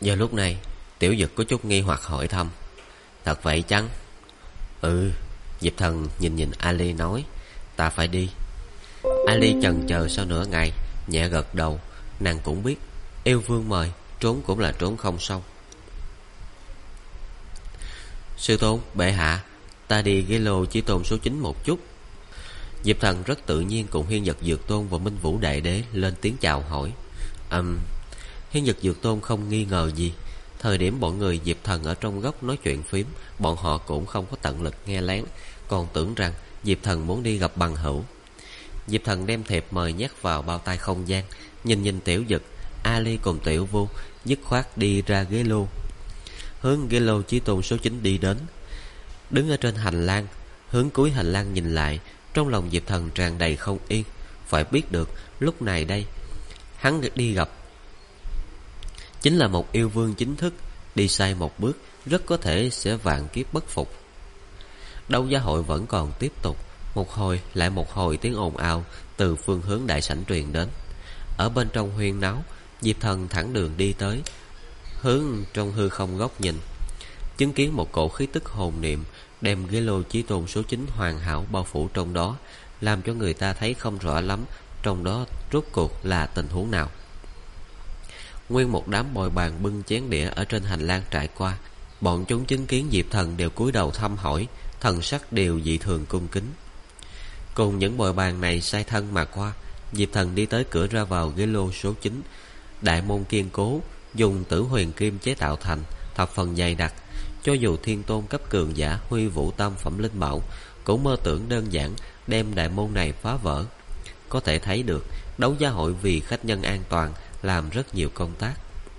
Giờ lúc này Tiểu Dực có chút nghi hoặc hỏi thăm: Thật vậy chăng? Ừ. Diệp Thần nhìn nhìn Ali nói: Ta phải đi. Ali chần chờ sau nửa ngày, nhẹ gật đầu. Nàng cũng biết yêu vương mời, trốn cũng là trốn không xong. Sư tôn, bệ hạ, ta đi ghé lô Chí Tôn số 9 một chút. Diệp Thần rất tự nhiên cùng Hiên Nhật Dược Tôn và Minh Vũ Đại Đế lên tiếng chào hỏi. Hiên Nhật Dược Tôn không nghi ngờ gì. Thời điểm bọn người Diệp Thần ở trong góc nói chuyện phím, bọn họ cũng không có tận lực nghe lén, còn tưởng rằng Diệp Thần muốn đi gặp bằng hữu. Diệp Thần đem thiệp mời nhét vào bao tay không gian, nhìn nhìn Tiểu Dực, Ali cùng Tiểu Vu, dứt khoát đi ra ghế lô, hướng ghế lô Chí Tôn số 9 đi đến. Đứng ở trên hành lang, hướng cuối hành lang nhìn lại, trong lòng Diệp Thần tràn đầy không yên. Phải biết được lúc này đây hắn đi gặp chính là một yêu vương chính thức, đi sai một bước rất có thể sẽ vạn kiếp bất phục. Đấu giá hội vẫn còn tiếp tục. Một hồi lại một hồi tiếng ồn ào từ phương hướng đại sảnh truyền đến. Ở bên trong huyên náo, Diệp Thần thẳng đường đi tới, hướng trong hư không góc nhìn, chứng kiến một cổ khí tức hồn niệm đem ghế lô Chí Tôn số 9 hoàn hảo bao phủ trong đó, làm cho người ta thấy không rõ lắm trong đó rốt cuộc là tình huống nào. Nguyên một đám bồi bàn bưng chén đĩa ở trên hành lang trải qua, bọn chúng chứng kiến Diệp Thần đều cúi đầu thăm hỏi, thần sắc đều dị thường cung kính. Cùng những bồi bàn này sai thân mà qua, Diệp Thần đi tới cửa ra vào ghế lô số 9. Đại môn kiên cố, dùng tử huyền kim chế tạo thành, thập phần dày đặc. Cho dù thiên tôn cấp cường giả huy vũ tam phẩm linh bảo cũng mơ tưởng đơn giản đem đại môn này phá vỡ. Có thể thấy được đấu giá hội vì khách nhân an toàn làm rất nhiều công tác.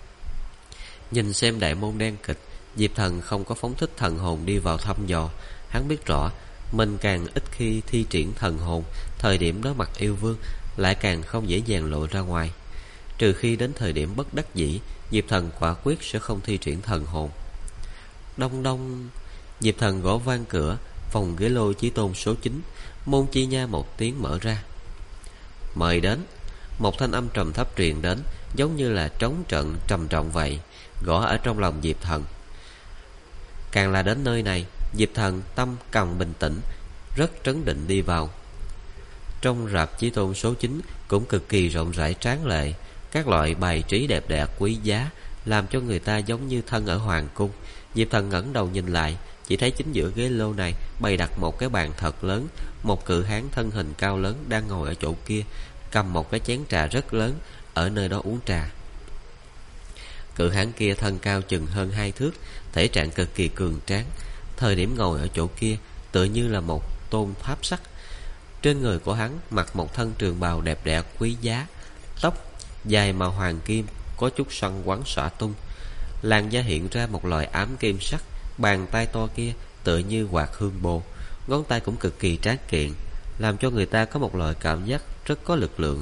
Nhìn xem đại môn đen kịch, Diệp Thần không có phóng thích thần hồn đi vào thăm dò. Hắn biết rõ mình càng ít khi thi triển thần hồn, thời điểm đối mặt yêu vương lại càng không dễ dàng lộ ra ngoài. Trừ khi đến thời điểm bất đắc dĩ, Diệp Thần quả quyết sẽ không thi triển thần hồn. Đông đông. Diệp Thần gõ vang cửa phòng ghế lô Chí Tôn số 9. Môn chi nha một tiếng mở ra. Mời đến. Một thanh âm trầm thấp truyền đến, giống như là trống trận trầm trọng vậy, gõ ở trong lòng Diệp Thần. Càng là đến nơi này, Diệp Thần tâm càng bình tĩnh, rất trấn định đi vào. Trong rạp Chí Tôn số 9 cũng cực kỳ rộng rãi tráng lệ, các loại bài trí đẹp đẽ quý giá, làm cho người ta giống như thân ở hoàng cung. Diệp Thần ngẩng đầu nhìn lại, chỉ thấy chính giữa ghế lô này bày đặt một cái bàn thật lớn. Một cự hán thân hình cao lớn đang ngồi ở chỗ kia, cầm một cái chén trà rất lớn, ở nơi đó uống trà. Cự hán kia thân cao chừng hơn 2 thước, thể trạng cực kỳ cường tráng. Thời điểm ngồi ở chỗ kia tựa như là một tôn tháp sắt. Trên người của hắn mặc một thân trường bào đẹp đẽ quý giá, tóc dài màu hoàng kim, có chút xoăn quắn xõa tung, làn da hiện ra một loại ám kim sắc. Bàn tay to kia tựa như quạt hương bồ, ngón tay cũng cực kỳ tráng kiện, làm cho người ta có một loại cảm giác rất có lực lượng.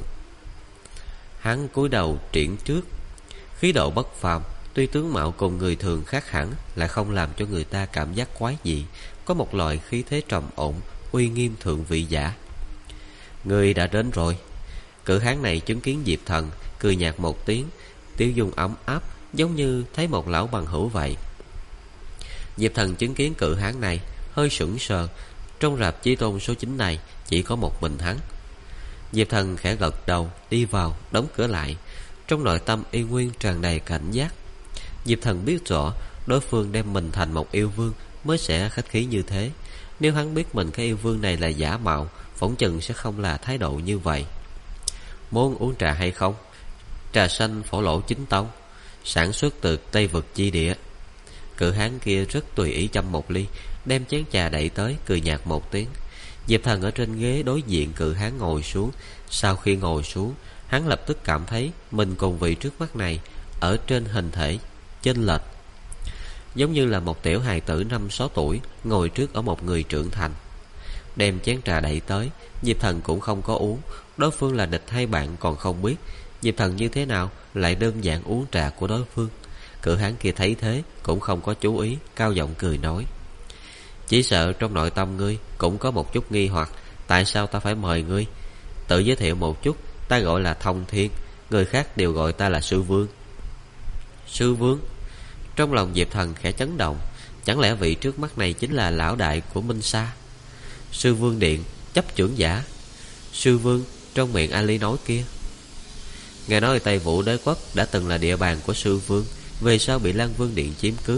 Hắn cúi đầu triển trước, khí độ bất phàm. Tuy tướng mạo cùng người thường khác hẳn, lại không làm cho người ta cảm giác quái dị, có một loại khí thế trầm ổn, uy nghiêm thượng vị giả. Người đã đến rồi. Cự hán này chứng kiến Diệp Thần, cười nhạt một tiếng, tiêu dung ấm áp, giống như thấy một lão bằng hữu vậy. Diệp Thần chứng kiến cự hán này, hơi sững sờ. Trong rạp Chí Tôn số 9 này chỉ có một mình hắn. Diệp Thần khẽ gật đầu, đi vào, đóng cửa lại. Trong nội tâm y nguyên tràn đầy cảnh giác. Diệp Thần biết rõ đối phương đem mình thành một yêu vương mới sẽ khách khí như thế. Nếu hắn biết mình cái yêu vương này là giả mạo, phỏng chừng sẽ không là thái độ như vậy. Muốn uống trà hay không? Trà xanh phổ lỗ chính tông, sản xuất từ Tây Vực chi địa. Cự hán kia rất tùy ý châm một ly, đem chén trà đẩy tới, cười nhạt một tiếng. Diệp Thần ở trên ghế đối diện cự hán ngồi xuống. Sau khi ngồi xuống, hắn lập tức cảm thấy mình cùng vị trước mắt này ở trên hình thể chênh lệch, giống như là một tiểu hài tử 5-6 tuổi ngồi trước ở một người trưởng thành. Đem chén trà đẩy tới, Diệp Thần cũng không có uống. Đối phương là địch hay bạn còn không biết, Diệp Thần như thế nào lại đơn giản uống trà của đối phương. Cự hán kia thấy thế cũng không có chú ý, cao giọng cười nói: Chỉ sợ trong nội tâm ngươi cũng có một chút nghi hoặc, tại sao ta phải mời ngươi? Tự giới thiệu một chút, ta gọi là Thông Thiên, người khác đều gọi ta là sư vương. Sư Vương. Trong lòng Diệp Thần khẽ chấn động. Chẳng lẽ vị trước mắt này chính là lão đại của Minh Sa? Sư Vương Điện, chấp trưởng giả. Sư Vương trong miệng Ali nói kia. Nghe nói Tây Vũ Đế Quốc đã từng là địa bàn của Sư Vương, về sau bị Lăng Vương Điện chiếm cứ.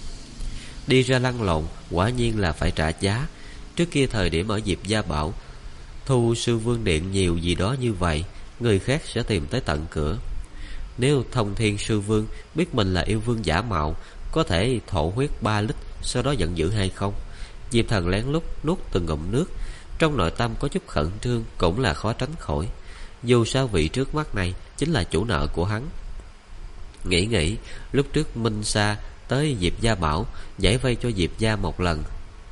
Đi ra lăn lộn quả nhiên là phải trả giá. Trước kia thời điểm ở Diệp Gia Bảo, thu Sư Vương Điện nhiều gì đó như vậy, người khác sẽ tìm tới tận cửa. Nếu Thông Thiên Sư Vương biết mình là yêu vương giả mạo, có thể thổ huyết 3 lít, sau đó giận dữ hay không? Diệp Thần lén lút nuốt từng ngụm nước. Trong nội tâm có chút khẩn trương cũng là khó tránh khỏi. Dù sao vị trước mắt này chính là chủ nợ của hắn. Nghĩ lúc trước Minh Sa tới Diệp Gia Bảo, giải vây cho Diệp Gia một lần,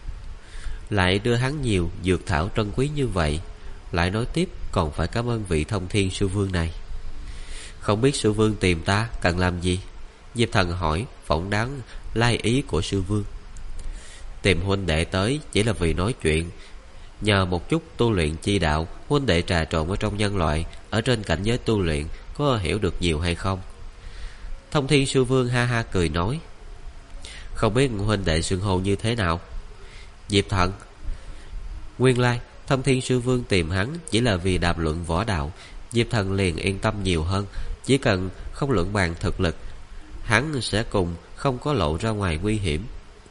lại đưa hắn nhiều dược thảo trân quý như vậy, lại nói tiếp còn phải cảm ơn vị Thông Thiên Sư Vương này. Không biết Sư Vương tìm ta cần làm gì? Diệp Thần hỏi, phỏng đoán lai ý của Sư Vương. Tìm huynh đệ tới chỉ là vì nói chuyện, nhờ một chút tu luyện chi đạo. Huynh đệ trà trộn ở trong nhân loại, ở trên cảnh giới tu luyện, có hiểu được nhiều hay không? Thông Thiên Sư Vương ha ha cười nói, không biết huynh đệ xưng hô như thế nào? Diệp Thần. Nguyên lai Thông Thiên Sư Vương tìm hắn chỉ là vì đàm luận võ đạo. Diệp Thần liền yên tâm nhiều hơn. Chỉ cần không luận bàn thực lực, hắn sẽ cùng không có lộ ra ngoài nguy hiểm.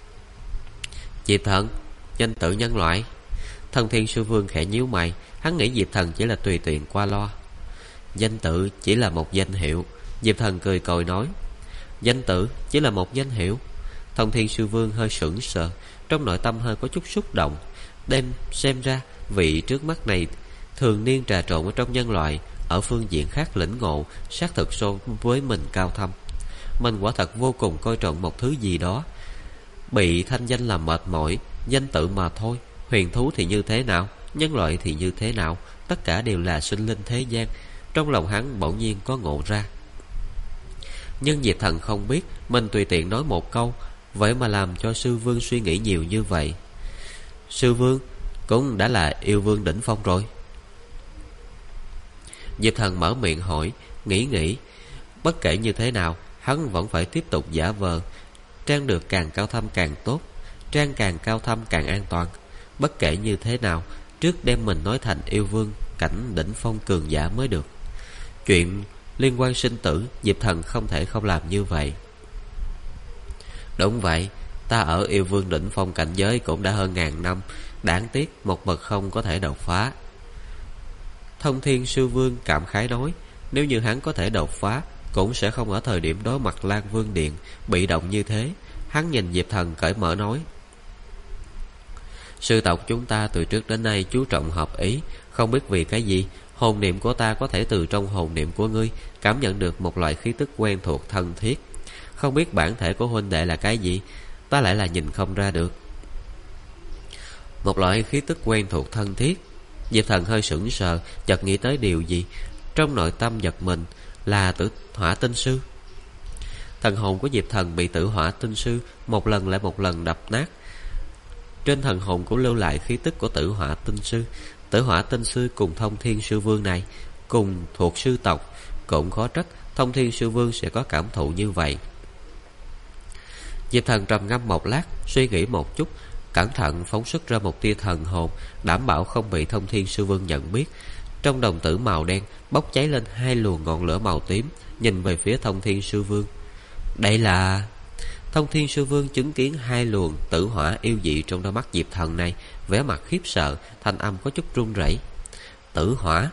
Diệp Thần, danh tự nhân loại. Thông Thiên Sư Vương khẽ nhíu mày. Hắn nghĩ Diệp Thần chỉ là tùy tiện qua loa. Danh tự chỉ là một danh hiệu. Diệp Thần cười còi nói, danh tự chỉ là một danh hiệu? Thông Thiên Sư Vương hơi sững sờ, trong nội tâm hơi có chút xúc động. Xem ra vị trước mắt này thường niên trà trộn ở trong nhân loại, ở phương diện khác lĩnh ngộ xác thực so với mình cao thâm. Mình quả thật vô cùng coi trọng một thứ gì đó. Bị thanh danh làm mệt mỏi, danh tự mà thôi. Huyền thú thì như thế nào, nhân loại thì như thế nào, tất cả đều là sinh linh thế gian. Trong lòng hắn bỗng nhiên có ngộ ra. Nhưng Diệp Thần không biết mình tùy tiện nói một câu, vậy mà làm cho Sư Vương suy nghĩ nhiều như vậy. Sư Vương cũng đã là yêu vương đỉnh phong rồi. Diệp Thần mở miệng hỏi, nghĩ. Bất kể như thế nào, hắn vẫn phải tiếp tục giả vờ. Trang được càng cao thâm càng tốt, trang càng cao thâm càng an toàn. Bất kể như thế nào, trước đem mình nói thành yêu vương cảnh đỉnh phong cường giả mới được. Chuyện liên quan sinh tử, Diệp Thần không thể không làm như vậy. Đúng vậy, ta ở yêu vương đỉnh phong cảnh giới cũng đã hơn 1000 năm. Đáng tiếc một bậc không có thể đột phá. Thông Thiên Sư Vương cảm khái nói, nếu như hắn có thể đột phá, cũng sẽ không ở thời điểm đối mặt Lan Vương Điện bị động như thế. Hắn nhìn Diệp Thần cởi mở nói, sư tộc chúng ta từ trước đến nay chú trọng hợp ý. Không biết vì cái gì, hồn niệm của ta có thể từ trong hồn niệm của ngươi cảm nhận được một loại khí tức quen thuộc thân thiết. Không biết bản thể của huynh đệ là cái gì, ta lại là nhìn không ra được. Một loại khí tức quen thuộc thân thiết. Diệp Thần hơi sững sờ, chợt nghĩ tới điều gì. Trong nội tâm giật mình, là Tử Hỏa Tinh Sư. Thần hồn của Diệp Thần bị Tử Hỏa Tinh Sư một lần lại một lần đập nát. Trên thần hồn cũng lưu lại khí tức của Tử Hỏa Tinh Sư. Tử Hỏa Tinh Sư cùng Thông Thiên Sư Vương này cùng thuộc sư tộc, cũng khó trách Thông Thiên Sư Vương sẽ có cảm thụ như vậy. Diệp Thần trầm ngâm một lát, suy nghĩ một chút, cẩn thận phóng xuất ra một tia thần hồn, đảm bảo không bị Thông Thiên Sư Vương nhận biết. Trong đồng tử màu đen bốc cháy lên 2 luồng ngọn lửa màu tím, nhìn về phía Thông Thiên Sư Vương. Đây là... Thông Thiên Sư Vương chứng kiến 2 luồng tử hỏa yêu dị trong đôi mắt Diệp Thần này, vẻ mặt khiếp sợ, thanh âm có chút run rẩy. Tử hỏa.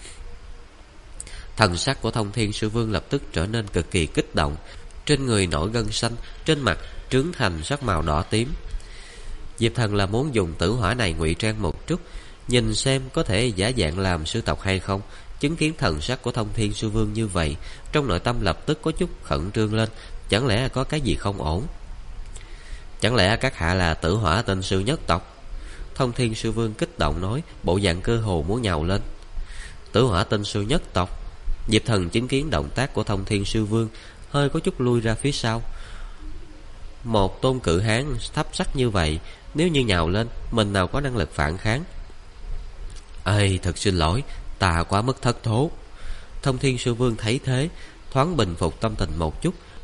Thần sắc của Thông Thiên Sư Vương lập tức trở nên cực kỳ kích động, trên người nổi gân xanh, trên mặt trướng thành sắc màu đỏ tím. Diệp Thần là muốn dùng tử hỏa này ngụy trang một chút, nhìn xem có thể giả dạng làm sư tộc hay không. Chứng kiến thần sắc của Thông Thiên Sư Vương như vậy, trong nội tâm lập tức có chút khẩn trương lên. Chẳng lẽ có cái gì không ổn? Chẳng lẽ các hạ là Tử Hỏa Tinh Sư nhất tộc? Thông Thiên Sư Vương kích động nói, bộ dạng cơ hồ muốn nhào lên. Tử Hỏa Tinh Sư nhất tộc? Diệp Thần chứng kiến động tác của Thông Thiên Sư Vương, hơi có chút lui ra phía sau. Một tôn cự hán thấp sắc như vậy, nếu như nhào lên, mình nào có năng lực phản kháng. Ê, thật xin lỗi, ta quá mức thất thố. Thông Thiên Sư Vương thấy thế, thoáng bình phục tâm tình một chút,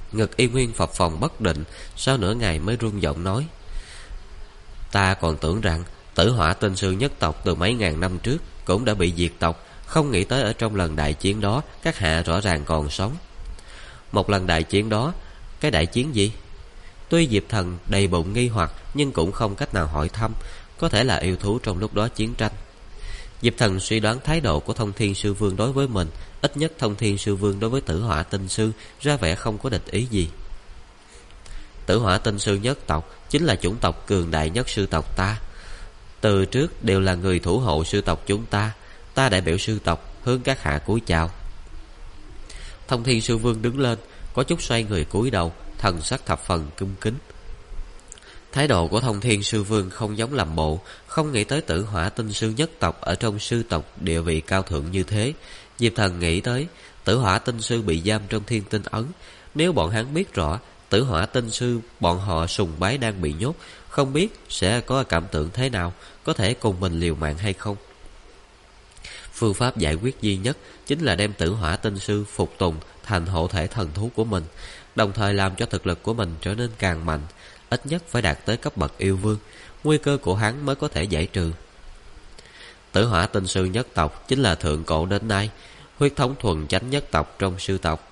Ngực Y Nguyên phập phồng bất định, sau nửa ngày mới run giọng nói: Ta còn tưởng rằng Tử Hỏa Tinh Sư nhất tộc từ mấy ngàn năm trước cũng đã bị diệt tộc, không nghĩ tới ở trong lần đại chiến đó các hạ rõ ràng còn sống. Một lần đại chiến đó? Cái đại chiến gì? Tuy Diệp Thần đầy bụng nghi hoặc, nhưng cũng không cách nào hỏi thăm. Có thể là yêu thú trong lúc đó chiến tranh. Diệp Thần suy đoán thái độ của Thông Thiên Sư Vương đối với mình, ít nhất Thông Thiên Sư Vương đối với Tử Hỏa Tinh Sư ra vẻ không có địch ý gì. Tử Hỏa Tinh Sư nhất tộc chính là chủng tộc cường đại nhất sư tộc ta, từ trước đều là người thủ hộ sư tộc chúng ta. Ta đại biểu sư tộc hướng các hạ cúi chào. Thông Thiên Sư Vương đứng lên, có chút xoay người cúi đầu, thần sắc thập phần cung kính. Thái độ của Thông Thiên Sư Vương không giống làm bộ, không nghĩ tới Tử Hỏa Tinh Sư nhất tộc ở trong sư tộc địa vị cao thượng như thế. Diệp Thần nghĩ tới Tử Hỏa Tinh Sư bị giam trong Thiên Tinh Ấn, nếu bọn hắn biết rõ Tử Hỏa Tinh Sư bọn họ sùng bái đang bị nhốt, không biết sẽ có cảm tưởng thế nào, có thể cùng mình liều mạng hay không. Phương pháp giải quyết duy nhất chính là đem Tử Hỏa Tinh Sư phục tùng thành hộ thể thần thú của mình, đồng thời làm cho thực lực của mình trở nên càng mạnh, ít nhất phải đạt tới cấp bậc yêu vương, nguy cơ của hắn mới có thể giải trừ. Tử Hỏa Tinh Sư nhất tộc chính là thượng cổ đến nay huyết thống thuần chánh nhất tộc trong sư tộc.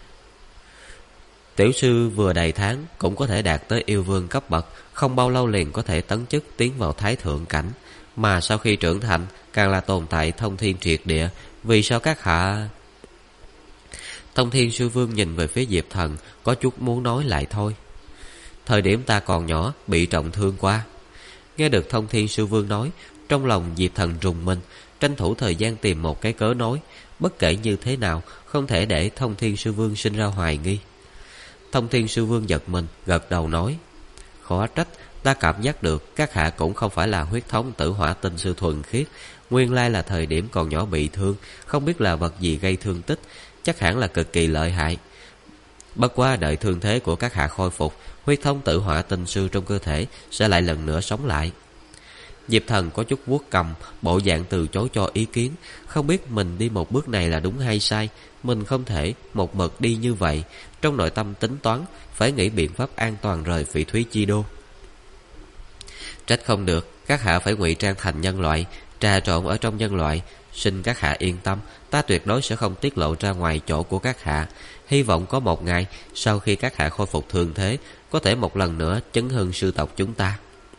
Tiểu sư vừa đầy tháng cũng có thể đạt tới yêu vương cấp bậc, không bao lâu liền có thể tấn chức tiến vào thái thượng cảnh, mà sau khi trưởng thành càng là tồn tại thông thiên triệt địa. Vì sao các hạ... Thông Thiên Sư Vương nhìn về phía Diệp Thần, có chút muốn nói lại thôi. Thời điểm ta còn nhỏ bị trọng thương qua. Nghe được Thông Thiên Sư Vương nói, trong lòng Diệp Thần rùng mình, tranh thủ thời gian tìm một cái cớ nói. Bất kể như thế nào, không thể để Thông Thiên Sư Vương sinh ra hoài nghi. Thông Thiên Sư Vương giật mình, gật đầu nói: Khó trách, ta cảm giác được các hạ cũng không phải là huyết thống Tử Hỏa Tinh Sư thuần khiết. Nguyên lai là thời điểm còn nhỏ bị thương, không biết là vật gì gây thương tích, chắc hẳn là cực kỳ lợi hại. Bất quá đợi thương thế của các hạ khôi phục, huyết thống Tử Hỏa Tinh Sư trong cơ thể sẽ lại lần nữa sống lại. Diệp Thần có chút vuốt cầm, bộ dạng từ chối cho ý kiến. Không biết mình đi một bước này là đúng hay sai. Mình không thể một mực đi như vậy. Trong nội tâm tính toán, phải nghĩ biện pháp an toàn rời Phỉ Thúy Chi Đô. Trách không được, các hạ phải ngụy trang thành nhân loại, trà trộn ở trong nhân loại. Xin các hạ yên tâm, ta tuyệt đối sẽ không tiết lộ ra ngoài chỗ của các hạ. Hy vọng có một ngày, sau khi các hạ khôi phục thương thế, có thể một lần nữa chấn hưng sư tộc chúng ta.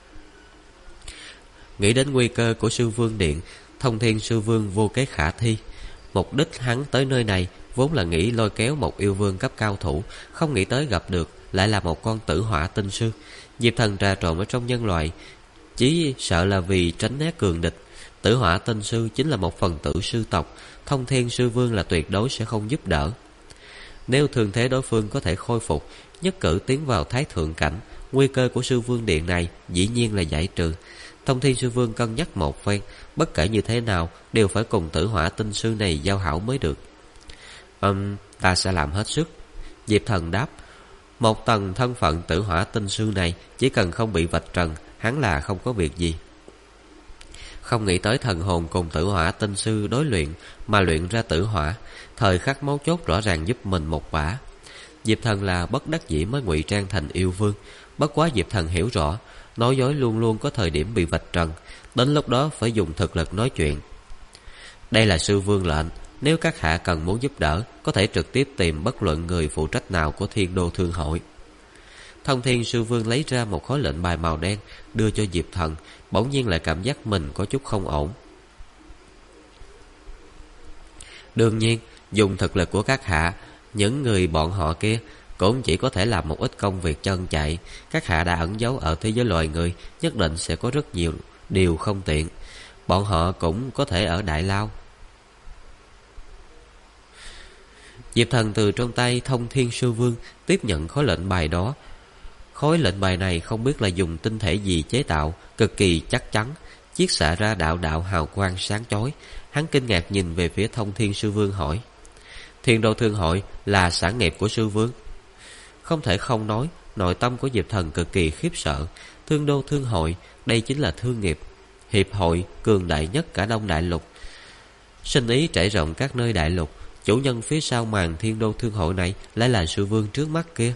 Nghĩ đến nguy cơ của Sư Vương Điện, Thông Thiên Sư Vương vô kế khả thi. Mục đích hắn tới nơi này vốn là nghĩ lôi kéo một yêu vương cấp cao thủ, không nghĩ tới gặp được lại là một con Tử Hỏa Tinh Sư. Diệp Thần trà trộn ở trong nhân loại chỉ sợ là vì tránh né cường địch. Tử Hỏa Tinh Sư chính là một phần tử sư tộc, Thông Thiên Sư Vương là tuyệt đối sẽ không giúp đỡ. Nếu thương thế đối phương có thể khôi phục, nhất cử tiến vào thái thượng cảnh, nguy cơ của Sư Vương Điện này dĩ nhiên là giải trừ. Thông Thiên Sư Vương cân nhắc một phen, bất kể như thế nào đều phải cùng Tử Hỏa Tinh Sư này giao hảo mới được. Ta sẽ làm hết sức. Diệp Thần đáp. Một tầng thân phận Tử Hỏa Tinh Sư này, chỉ cần không bị vạch trần, hắn là không có việc gì. Không nghĩ tới thần hồn cùng Tử Hỏa Tinh Sư đối luyện mà luyện ra tử hỏa, thời khắc mấu chốt rõ ràng giúp mình một bả. Diệp Thần là bất đắc dĩ mới ngụy trang thành yêu vương. Bất quá Diệp Thần hiểu rõ, nói dối luôn luôn có thời điểm bị vạch trần, đến lúc đó phải dùng thực lực nói chuyện. Đây là Sư Vương lệnh, nếu các hạ cần muốn giúp đỡ, có thể trực tiếp tìm bất luận người phụ trách nào của Thiên Đô Thương Hội. Thông Thiên Sư Vương lấy ra một khối lệnh bài màu đen, đưa cho Diệp Thần, bỗng nhiên lại cảm giác mình có chút không ổn. Đương nhiên, dùng thực lực của các hạ, những người bọn họ kia cũng chỉ có thể làm một ít công việc chân chạy. Các hạ đã ẩn giấu ở thế giới loài người, nhất định sẽ có rất nhiều điều không tiện. Bọn họ cũng có thể ở Đại Lao. Diệp Thần từ trong tay Thông Thiên Sư Vương tiếp nhận khối lệnh bài đó. Khối lệnh bài này không biết là dùng tinh thể gì chế tạo, cực kỳ chắc chắn, chiết xạ ra đạo đạo hào quang sáng chói. Hắn kinh ngạc nhìn về phía Thông Thiên Sư Vương hỏi: Thiên Đô Thương Hội là sản nghiệp của Sư Vương? Không thể không nói, nội tâm của Diệp Thần cực kỳ khiếp sợ. Thiên Đô Thương Hội, đây chính là thương nghiệp, hiệp hội cường đại nhất cả Đông Đại Lục. Sinh ý trải rộng các nơi đại lục, chủ nhân phía sau màn Thiên Đô Thương Hội này lại là sư vương trước mắt kia.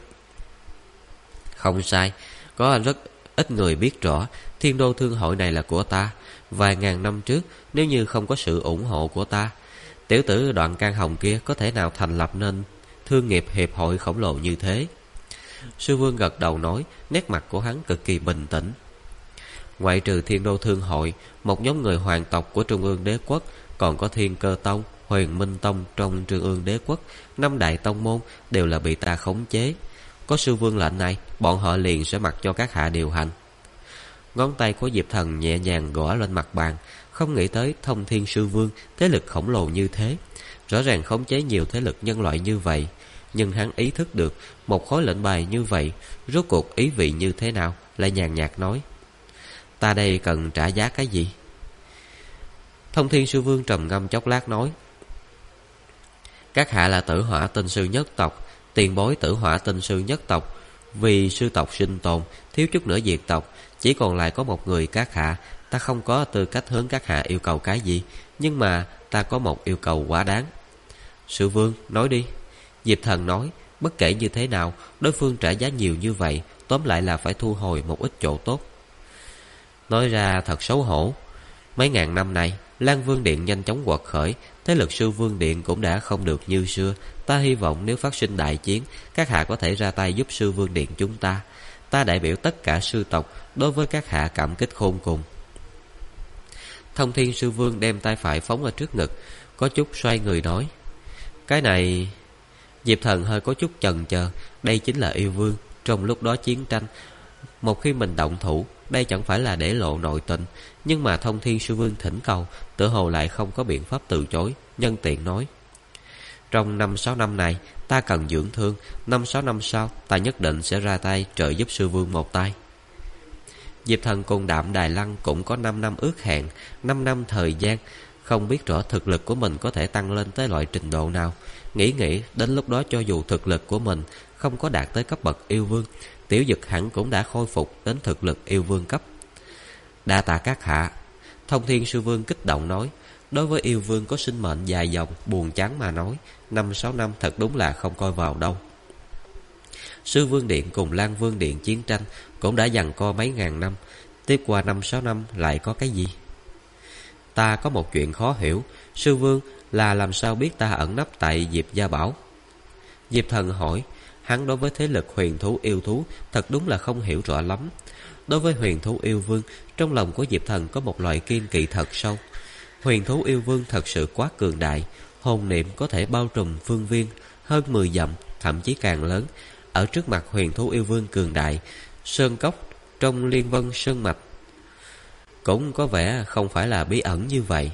Không sai, có rất ít người biết rõ Thiên Đô Thương Hội này là của ta. Vài ngàn năm trước, nếu như không có sự ủng hộ của ta, tiểu tử Đoạn Can Hồng kia có thể nào thành lập nên thương nghiệp hiệp hội khổng lồ như thế. Sư vương gật đầu nói, nét mặt của hắn cực kỳ bình tĩnh. Ngoại trừ Thiên Đô Thương Hội, một nhóm người hoàng tộc của Trung ương Đế Quốc, còn có Thiên Cơ Tông, Huyền Minh Tông trong Trung ương Đế Quốc, 5 đại tông môn đều là bị ta khống chế. Có sư vương lệnh này, bọn họ liền sẽ mặc cho các hạ điều hành. Ngón tay của Diệp Thần nhẹ nhàng gõ lên mặt bàn, không nghĩ tới Thông Thiên Sư Vương thế lực khổng lồ như thế, rõ ràng khống chế nhiều thế lực nhân loại như vậy. Nhưng hắn ý thức được một khối lệnh bài như vậy rốt cuộc ý vị như thế nào, lại nhàn nhạt nói, ta đây cần trả giá cái gì? Thông Thiên Sư Vương trầm ngâm chốc lát nói, các hạ là Tử Hỏa Tinh Sư nhất tộc, tiền bối Tử Hỏa Tinh Sư nhất tộc, vì sư tộc sinh tồn, thiếu chút nữa diệt tộc, chỉ còn lại có một người các hạ. Ta không có tư cách hướng các hạ yêu cầu cái gì, nhưng mà ta có một yêu cầu quá đáng. Sư vương, nói đi. Diệp Thần nói, bất kể như thế nào, đối phương trả giá nhiều như vậy, tóm lại là phải thu hồi một ít chỗ tốt. Nói ra thật xấu hổ. Mấy ngàn năm này, Lan Vương Điện nhanh chóng quật khởi, thế lực Sư Vương Điện cũng đã không được như xưa. Ta hy vọng nếu phát sinh đại chiến, các hạ có thể ra tay giúp Sư Vương Điện chúng ta. Ta đại biểu tất cả sư tộc đối với các hạ cảm kích khôn cùng. Thông Thiên Sư Vương đem tay phải phóng ở trước ngực, có chút xoay người nói, cái này... Diệp Thần hơi có chút chần chờ, đây chính là yêu vương. Trong lúc đó chiến tranh, một khi mình động thủ, đây chẳng phải là để lộ nội tình. Nhưng mà Thông Thiên Sư Vương thỉnh cầu, tự hồ lại không có biện pháp từ chối, nhân tiện nói, trong 5-6 năm này ta cần dưỡng thương, 5-6 năm sau ta nhất định sẽ ra tay trợ giúp sư vương một tay. Diệp Thần cùng Đạm Đài Lăng cũng có 5 năm ước hẹn, 5 năm thời gian, không biết rõ thực lực của mình có thể tăng lên tới loại trình độ nào. Nghĩ đến lúc đó cho dù thực lực của mình không có đạt tới cấp bậc yêu vương, Tiểu Dực hẳn cũng đã khôi phục đến thực lực yêu vương cấp. Đa tạ các hạ. Thông Thiên Sư Vương kích động nói, đối với yêu vương có sinh mệnh dài dòng buồn chán mà nói, 5-6 năm thật đúng là không coi vào đâu. Sư Vương Điện cùng Lan Vương Điện chiến tranh cũng đã giằng co mấy ngàn năm, tiếp qua 5-6 năm lại có cái gì? Ta có một chuyện khó hiểu, sư vương là làm sao biết ta ẩn nấp tại Diệp Gia Bảo? Diệp Thần hỏi, hắn đối với thế lực huyền thú yêu thú thật đúng là không hiểu rõ lắm. Đối với huyền thú yêu vương, trong lòng của Diệp Thần có một loại kiên kỵ thật sâu. Huyền thú yêu vương thật sự quá cường đại, hồn niệm có thể bao trùm phương viên hơn 10 dặm, thậm chí càng lớn. Ở trước mặt huyền thú yêu vương cường đại, sơn cốc trong Liên Vân Sơn Mạch cũng có vẻ không phải là bí ẩn như vậy.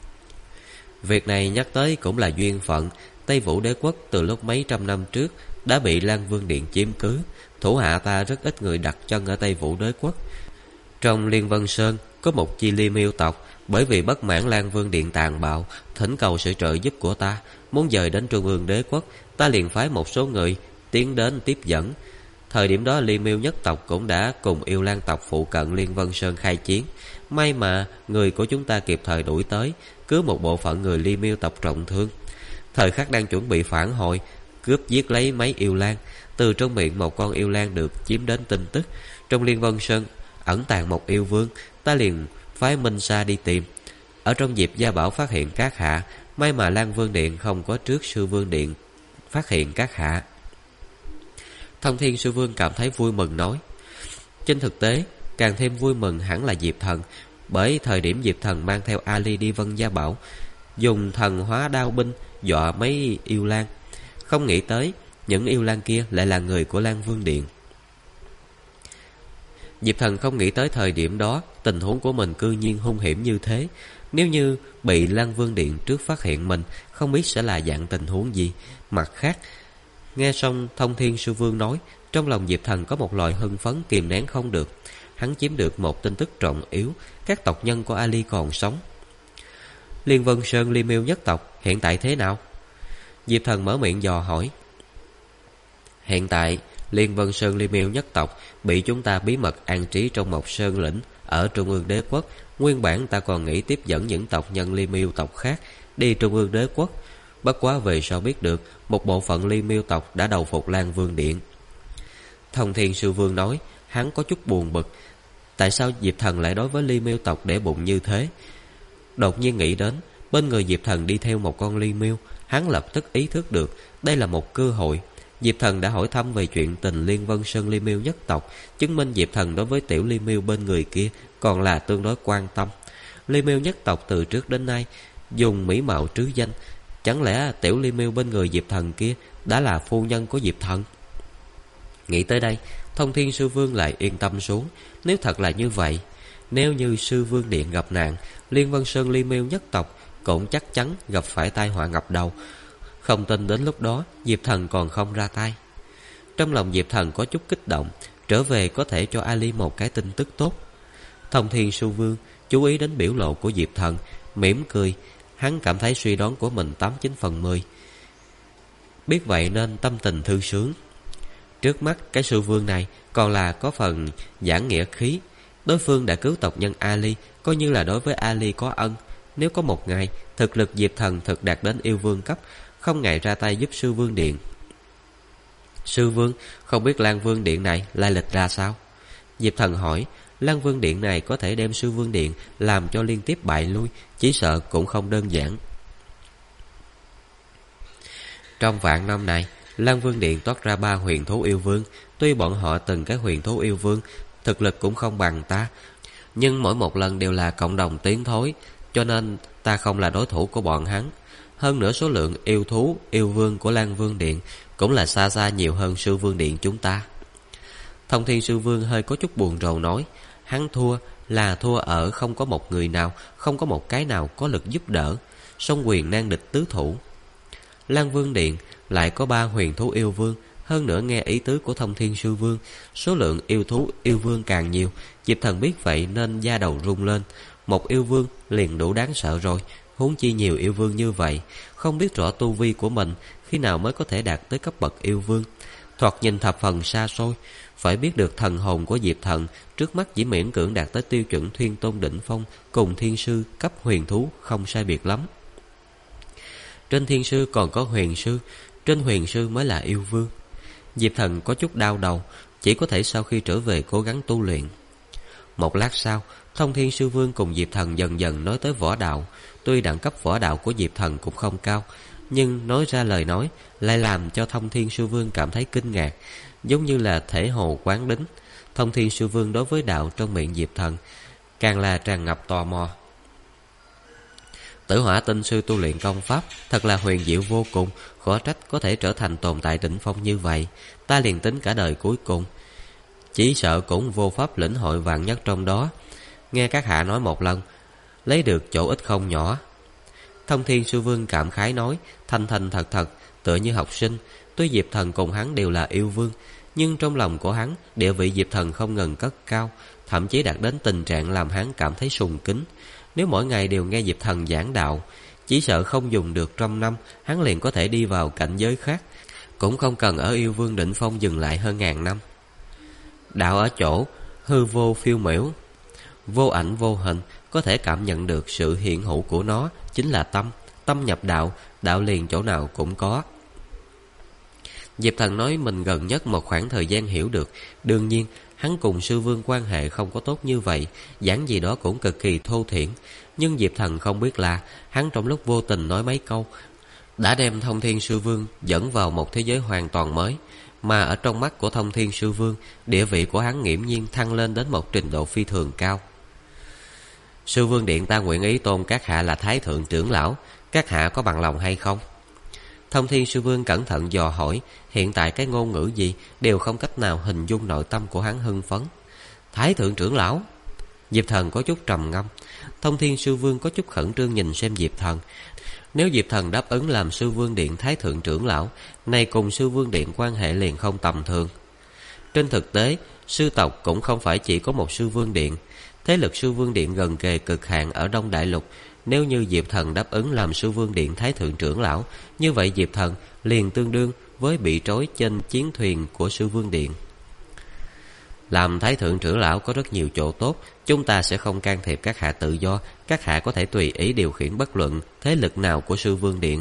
Việc này nhắc tới cũng là duyên phận. Tây Vũ Đế Quốc từ lúc mấy trăm năm trước đã bị Lan Vương Điện chiếm cứ, thủ hạ ta rất ít người đặt chân ở Tây Vũ Đế Quốc. Trong Liên Vân Sơn có một chi Li Miêu tộc, bởi vì bất mãn Lan Vương Điện tàn bạo, thỉnh cầu sự trợ giúp của ta, muốn dời đến Trung ương Đế Quốc. Ta liền phái một số người tiến đến tiếp dẫn. Thời điểm đó Li Miêu nhất tộc cũng đã cùng Yêu Lan tộc phụ cận Liên Vân Sơn khai chiến. May mà người của chúng ta kịp thời đuổi tới, cứu một bộ phận người Li Miêu tộc trọng thương. Thời khắc đang chuẩn bị phản hồi, cướp giết lấy mấy yêu lan. Từ trong miệng một con yêu lan được chiếm đến tin tức trong Liên Vân Sơn ẩn tàng một yêu vương. Ta liền phái Minh Sa đi tìm. Ở trong Diệp Gia Bảo phát hiện các hạ. May mà Lan Vương Điện không có trước Sư Vương Điện phát hiện các hạ. Thông Thiên Sư Vương cảm thấy vui mừng nói, trên thực tế càng thêm vui mừng hẳn là Diệp Thần. Bởi thời điểm Diệp Thần mang theo Ali đi Vân Gia Bảo, dùng thần hóa đao binh dọa mấy yêu lan, không nghĩ tới những yêu lan kia lại là người của Lan Vương Điện. Diệp Thần không nghĩ tới thời điểm đó tình huống của mình cư nhiên hung hiểm như thế. Nếu như bị Lan Vương Điện trước phát hiện mình, không biết sẽ là dạng tình huống gì. Mặt khác, nghe xong Thông Thiên Sư Vương nói, trong lòng Diệp Thần có một loại hưng phấn kìm nén không được. Hắn chiếm được một tin tức trọng yếu, các tộc nhân của Ali còn sống. Liên Vân Sơn Li Miêu nhất tộc hiện tại thế nào? Diệp Thần mở miệng dò hỏi. Hiện tại Liên Vân Sơn Li Miêu nhất tộc bị chúng ta bí mật an trí trong một sơn lĩnh ở Trung ương Đế Quốc. Nguyên bản ta còn nghĩ tiếp dẫn những tộc nhân Li Miêu tộc khác đi Trung ương Đế Quốc, Bất quá về sau biết được một bộ phận Ly Miêu tộc đã đầu phục Lan Vương Điện. Thông Thiên Sư Vương nói hắn có chút buồn bực, tại sao Diệp Thần lại đối với Ly Miêu tộc để bụng như thế. Đột nhiên nghĩ đến bên người Diệp Thần đi theo một con Ly Miêu, hắn lập tức ý thức được đây là một cơ hội. Diệp Thần đã hỏi thăm về chuyện tình Liên Vân Sơn Ly Miêu nhất tộc, chứng minh Diệp Thần đối với tiểu Ly Miêu bên người kia còn là tương đối quan tâm. Ly Miêu nhất tộc từ trước đến nay dùng mỹ mạo trứ danh, chẳng lẽ tiểu Ly Miêu bên người Diệp Thần kia đã là phu nhân của Diệp Thần? Nghĩ tới đây, Thông Thiên Sư Vương lại yên tâm xuống. Nếu thật là như vậy, nếu như Sư Vương Điện gặp nạn, Liên Vân Sơn Ly Miêu nhất tộc cũng chắc chắn gặp phải tai họa ngập đầu. Không tin đến lúc đó Diệp Thần còn không ra tay. Trong lòng Diệp Thần có chút kích động, trở về có thể cho Ali một cái tin tức tốt. Thông Thiên Sư Vương chú ý đến biểu lộ của Diệp Thần, mỉm cười. Hắn cảm thấy suy đoán của mình 89/10. Biết vậy nên tâm tình thư sướng. Trước mắt cái Sư Vương này còn là có phần giảng nghĩa khí. Đối phương đã cứu tộc nhân Ali, coi như là đối với Ali có ân. Nếu có một ngày thực lực Diệp Thần thực đạt đến yêu vương cấp, không ngại ra tay giúp Sư Vương Điện. Sư Vương, không biết Lan Vương Điện này lai lịch ra sao? Diệp Thần hỏi. Lan Vương Điện này có thể đem Sư Vương Điện làm cho liên tiếp bại lui, chỉ sợ cũng không đơn giản. Trong vạn năm này, Lan Vương Điện toát ra 3 huyền thú yêu vương. Tuy bọn họ từng cái huyền thú yêu vương thực lực cũng không bằng ta, nhưng mỗi một lần đều là cộng đồng tiến thối, cho nên ta không là đối thủ của bọn hắn. Hơn nữa số lượng yêu thú, yêu vương của Lan Vương Điện cũng là xa xa nhiều hơn Sư Vương Điện chúng ta. Thông Thiên Sư Vương hơi có chút buồn rầu nói, hắn thua là thua ở không có một người nào, không có một cái nào có lực giúp đỡ, song quyền nan địch tứ thủ. Lan Vương Điện lại có 3 huyền thú yêu vương, hơn nữa nghe ý tứ của Thông Thiên Sư Vương, số lượng yêu thú yêu vương càng nhiều. Diệp Thần biết vậy nên da đầu rung lên. Một yêu vương liền đủ đáng sợ rồi, huống chi nhiều yêu vương như vậy. Không biết rõ tu vi của mình khi nào mới có thể đạt tới cấp bậc yêu vương, thoạt nhìn thập phần xa xôi. Phải biết được thần hồn của Diệp Thần trước mắt chỉ miễn cưỡng đạt tới tiêu chuẩn Thiên Tôn đỉnh phong, cùng thiên sư cấp huyền thú không sai biệt lắm. Trên thiên sư còn có huyền sư, trên huyền sư mới là yêu vương. Diệp Thần có chút đau đầu, chỉ có thể sau khi trở về cố gắng tu luyện. Một lát sau, Thông Thiên Sư Vương cùng Diệp Thần dần dần nói tới võ đạo. Tuy đẳng cấp võ đạo của Diệp Thần cũng không cao, nhưng nói ra lời nói lại làm cho Thông Thiên Sư Vương cảm thấy kinh ngạc, giống như là thể hồ quán đính. Thông Thiên Sư Vương đối với đạo trong miệng Diệp Thần càng là tràn ngập tò mò. Tử Hỏa Tinh Sư tu luyện công pháp thật là huyền diệu vô cùng, khó trách có thể trở thành tồn tại đỉnh phong như vậy. Ta liền tính cả đời cuối cùng, chỉ sợ cũng vô pháp lĩnh hội vạn nhất trong đó. Nghe các hạ nói một lần, lấy được chỗ ích không nhỏ. Thông Thiên Sư Vương cảm khái nói, thành thành thật thật, tựa như học sinh. Tuy Diệp Thần cùng hắn đều là yêu vương, nhưng trong lòng của hắn, địa vị Diệp Thần không ngừng cất cao, thậm chí đạt đến tình trạng làm hắn cảm thấy sùng kính. Nếu mỗi ngày đều nghe Diệp Thần giảng đạo, chỉ sợ không dùng được 100 năm, hắn liền có thể đi vào cảnh giới khác, cũng không cần ở yêu vương đỉnh phong dừng lại hơn 1000 năm. Đạo ở chỗ hư vô phiêu miểu, vô ảnh vô hình, có thể cảm nhận được sự hiện hữu của nó chính là tâm. Tâm nhập đạo, đạo liền chỗ nào cũng có. Diệp Thần nói mình gần nhất một khoảng thời gian hiểu được. Đương nhiên hắn cùng Sư Vương quan hệ không có tốt như vậy, giảng gì đó cũng cực kỳ thô thiển. Nhưng Diệp Thần không biết là hắn trong lúc vô tình nói mấy câu đã đem Thông Thiên Sư Vương dẫn vào một thế giới hoàn toàn mới. Mà ở trong mắt của Thông Thiên Sư Vương, địa vị của hắn nghiễm nhiên thăng lên đến một trình độ phi thường cao. Sư Vương Điện ta nguyện ý tôn các hạ là Thái Thượng trưởng lão, các hạ có bằng lòng hay không? Thông Thiên Sư Vương cẩn thận dò hỏi, hiện tại cái ngôn ngữ gì đều không cách nào hình dung nội tâm của hắn hưng phấn. Thái Thượng trưởng lão? Diệp Thần có chút trầm ngâm. Thông Thiên Sư Vương có chút khẩn trương nhìn xem Diệp Thần. Nếu Diệp Thần đáp ứng làm Sư Vương Điện Thái Thượng trưởng lão, nay cùng Sư Vương Điện quan hệ liền không tầm thường. Trên thực tế, sư tộc cũng không phải chỉ có một Sư Vương Điện. Thế lực Sư Vương Điện gần kề cực hạn ở Đông Đại Lục. Nếu như Diệp Thần đáp ứng làm Sư Vương Điện Thái Thượng trưởng lão, như vậy Diệp Thần liền tương đương với bị trói trên chiến thuyền của Sư Vương Điện. Làm Thái Thượng trưởng lão có rất nhiều chỗ tốt, chúng ta sẽ không can thiệp các hạ tự do, các hạ có thể tùy ý điều khiển bất luận thế lực nào của Sư Vương Điện,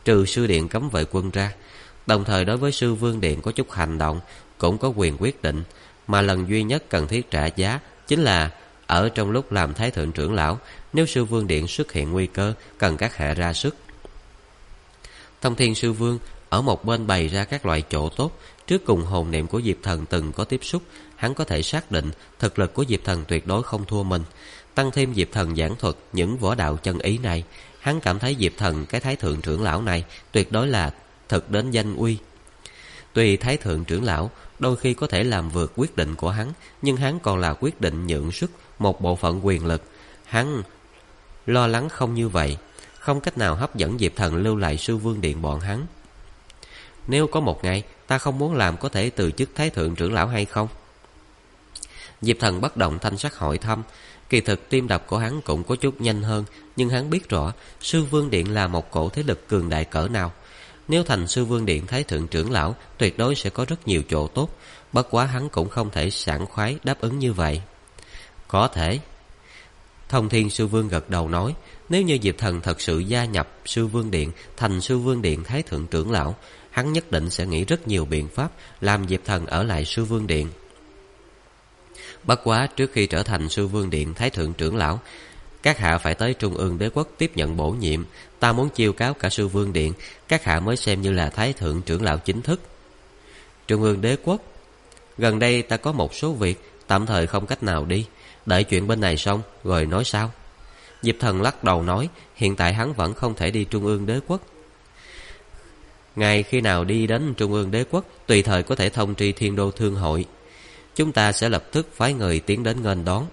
trừ sư điện cấm vệ quân ra. Đồng thời đối với sư vương điện có chút hành động cũng có quyền quyết định, mà lần duy nhất cần thiết trả giá chính là ở trong lúc làm thái thượng trưởng lão, nếu sư vương điện xuất hiện nguy cơ cần các hạ ra sức. Thông Thiên sư vương ở một bên bày ra các loại chỗ tốt. Trước cùng hồn niệm của Diệp Thần từng có tiếp xúc, hắn có thể xác định thực lực của Diệp Thần tuyệt đối không thua mình. Tăng thêm Diệp Thần giảng thuật những võ đạo chân ý này, hắn cảm thấy Diệp Thần cái thái thượng trưởng lão này tuyệt đối là thực đến danh uy. Tuy thái thượng trưởng lão đôi khi có thể làm vượt quyết định của hắn, nhưng hắn còn là quyết định nhượng sức một bộ phận quyền lực. Hắn lo lắng không như vậy, không cách nào hấp dẫn Diệp Thần lưu lại sư vương điện bọn hắn. Nếu có một ngày ta không muốn làm, có thể từ chức thái thượng trưởng lão hay không? Diệp Thần bất động thanh sắc hỏi thăm. Kỳ thực tim đập của hắn cũng có chút nhanh hơn, nhưng hắn biết rõ sư vương điện là một cổ thế lực cường đại cỡ nào. Nếu thành sư vương điện thái thượng trưởng lão, tuyệt đối sẽ có rất nhiều chỗ tốt. Bất quá hắn cũng không thể sảng khoái đáp ứng như vậy. Có thể. Thông Thiên sư vương gật đầu nói, nếu như Diệp Thần thật sự gia nhập sư vương điện, thành sư vương điện thái thượng trưởng lão, hắn nhất định sẽ nghĩ rất nhiều biện pháp làm Diệp Thần ở lại sư vương điện. Bất quá trước khi trở thành sư vương điện thái thượng trưởng lão, các hạ phải tới Trung ương đế quốc tiếp nhận bổ nhiệm. Ta muốn chiêu cáo cả sư vương điện, các hạ mới xem như là thái thượng trưởng lão chính thức. Trung ương đế quốc, gần đây ta có một số việc tạm thời không cách nào đi, đợi chuyện bên này xong rồi nói sao? Diệp Thần lắc đầu nói, hiện tại hắn vẫn không thể đi Trung ương đế quốc. Ngày khi nào đi đến Trung ương đế quốc, tùy thời có thể thông tri Thiên Đô Thương hội. Chúng ta sẽ lập tức phái người tiến đến nghênh đón.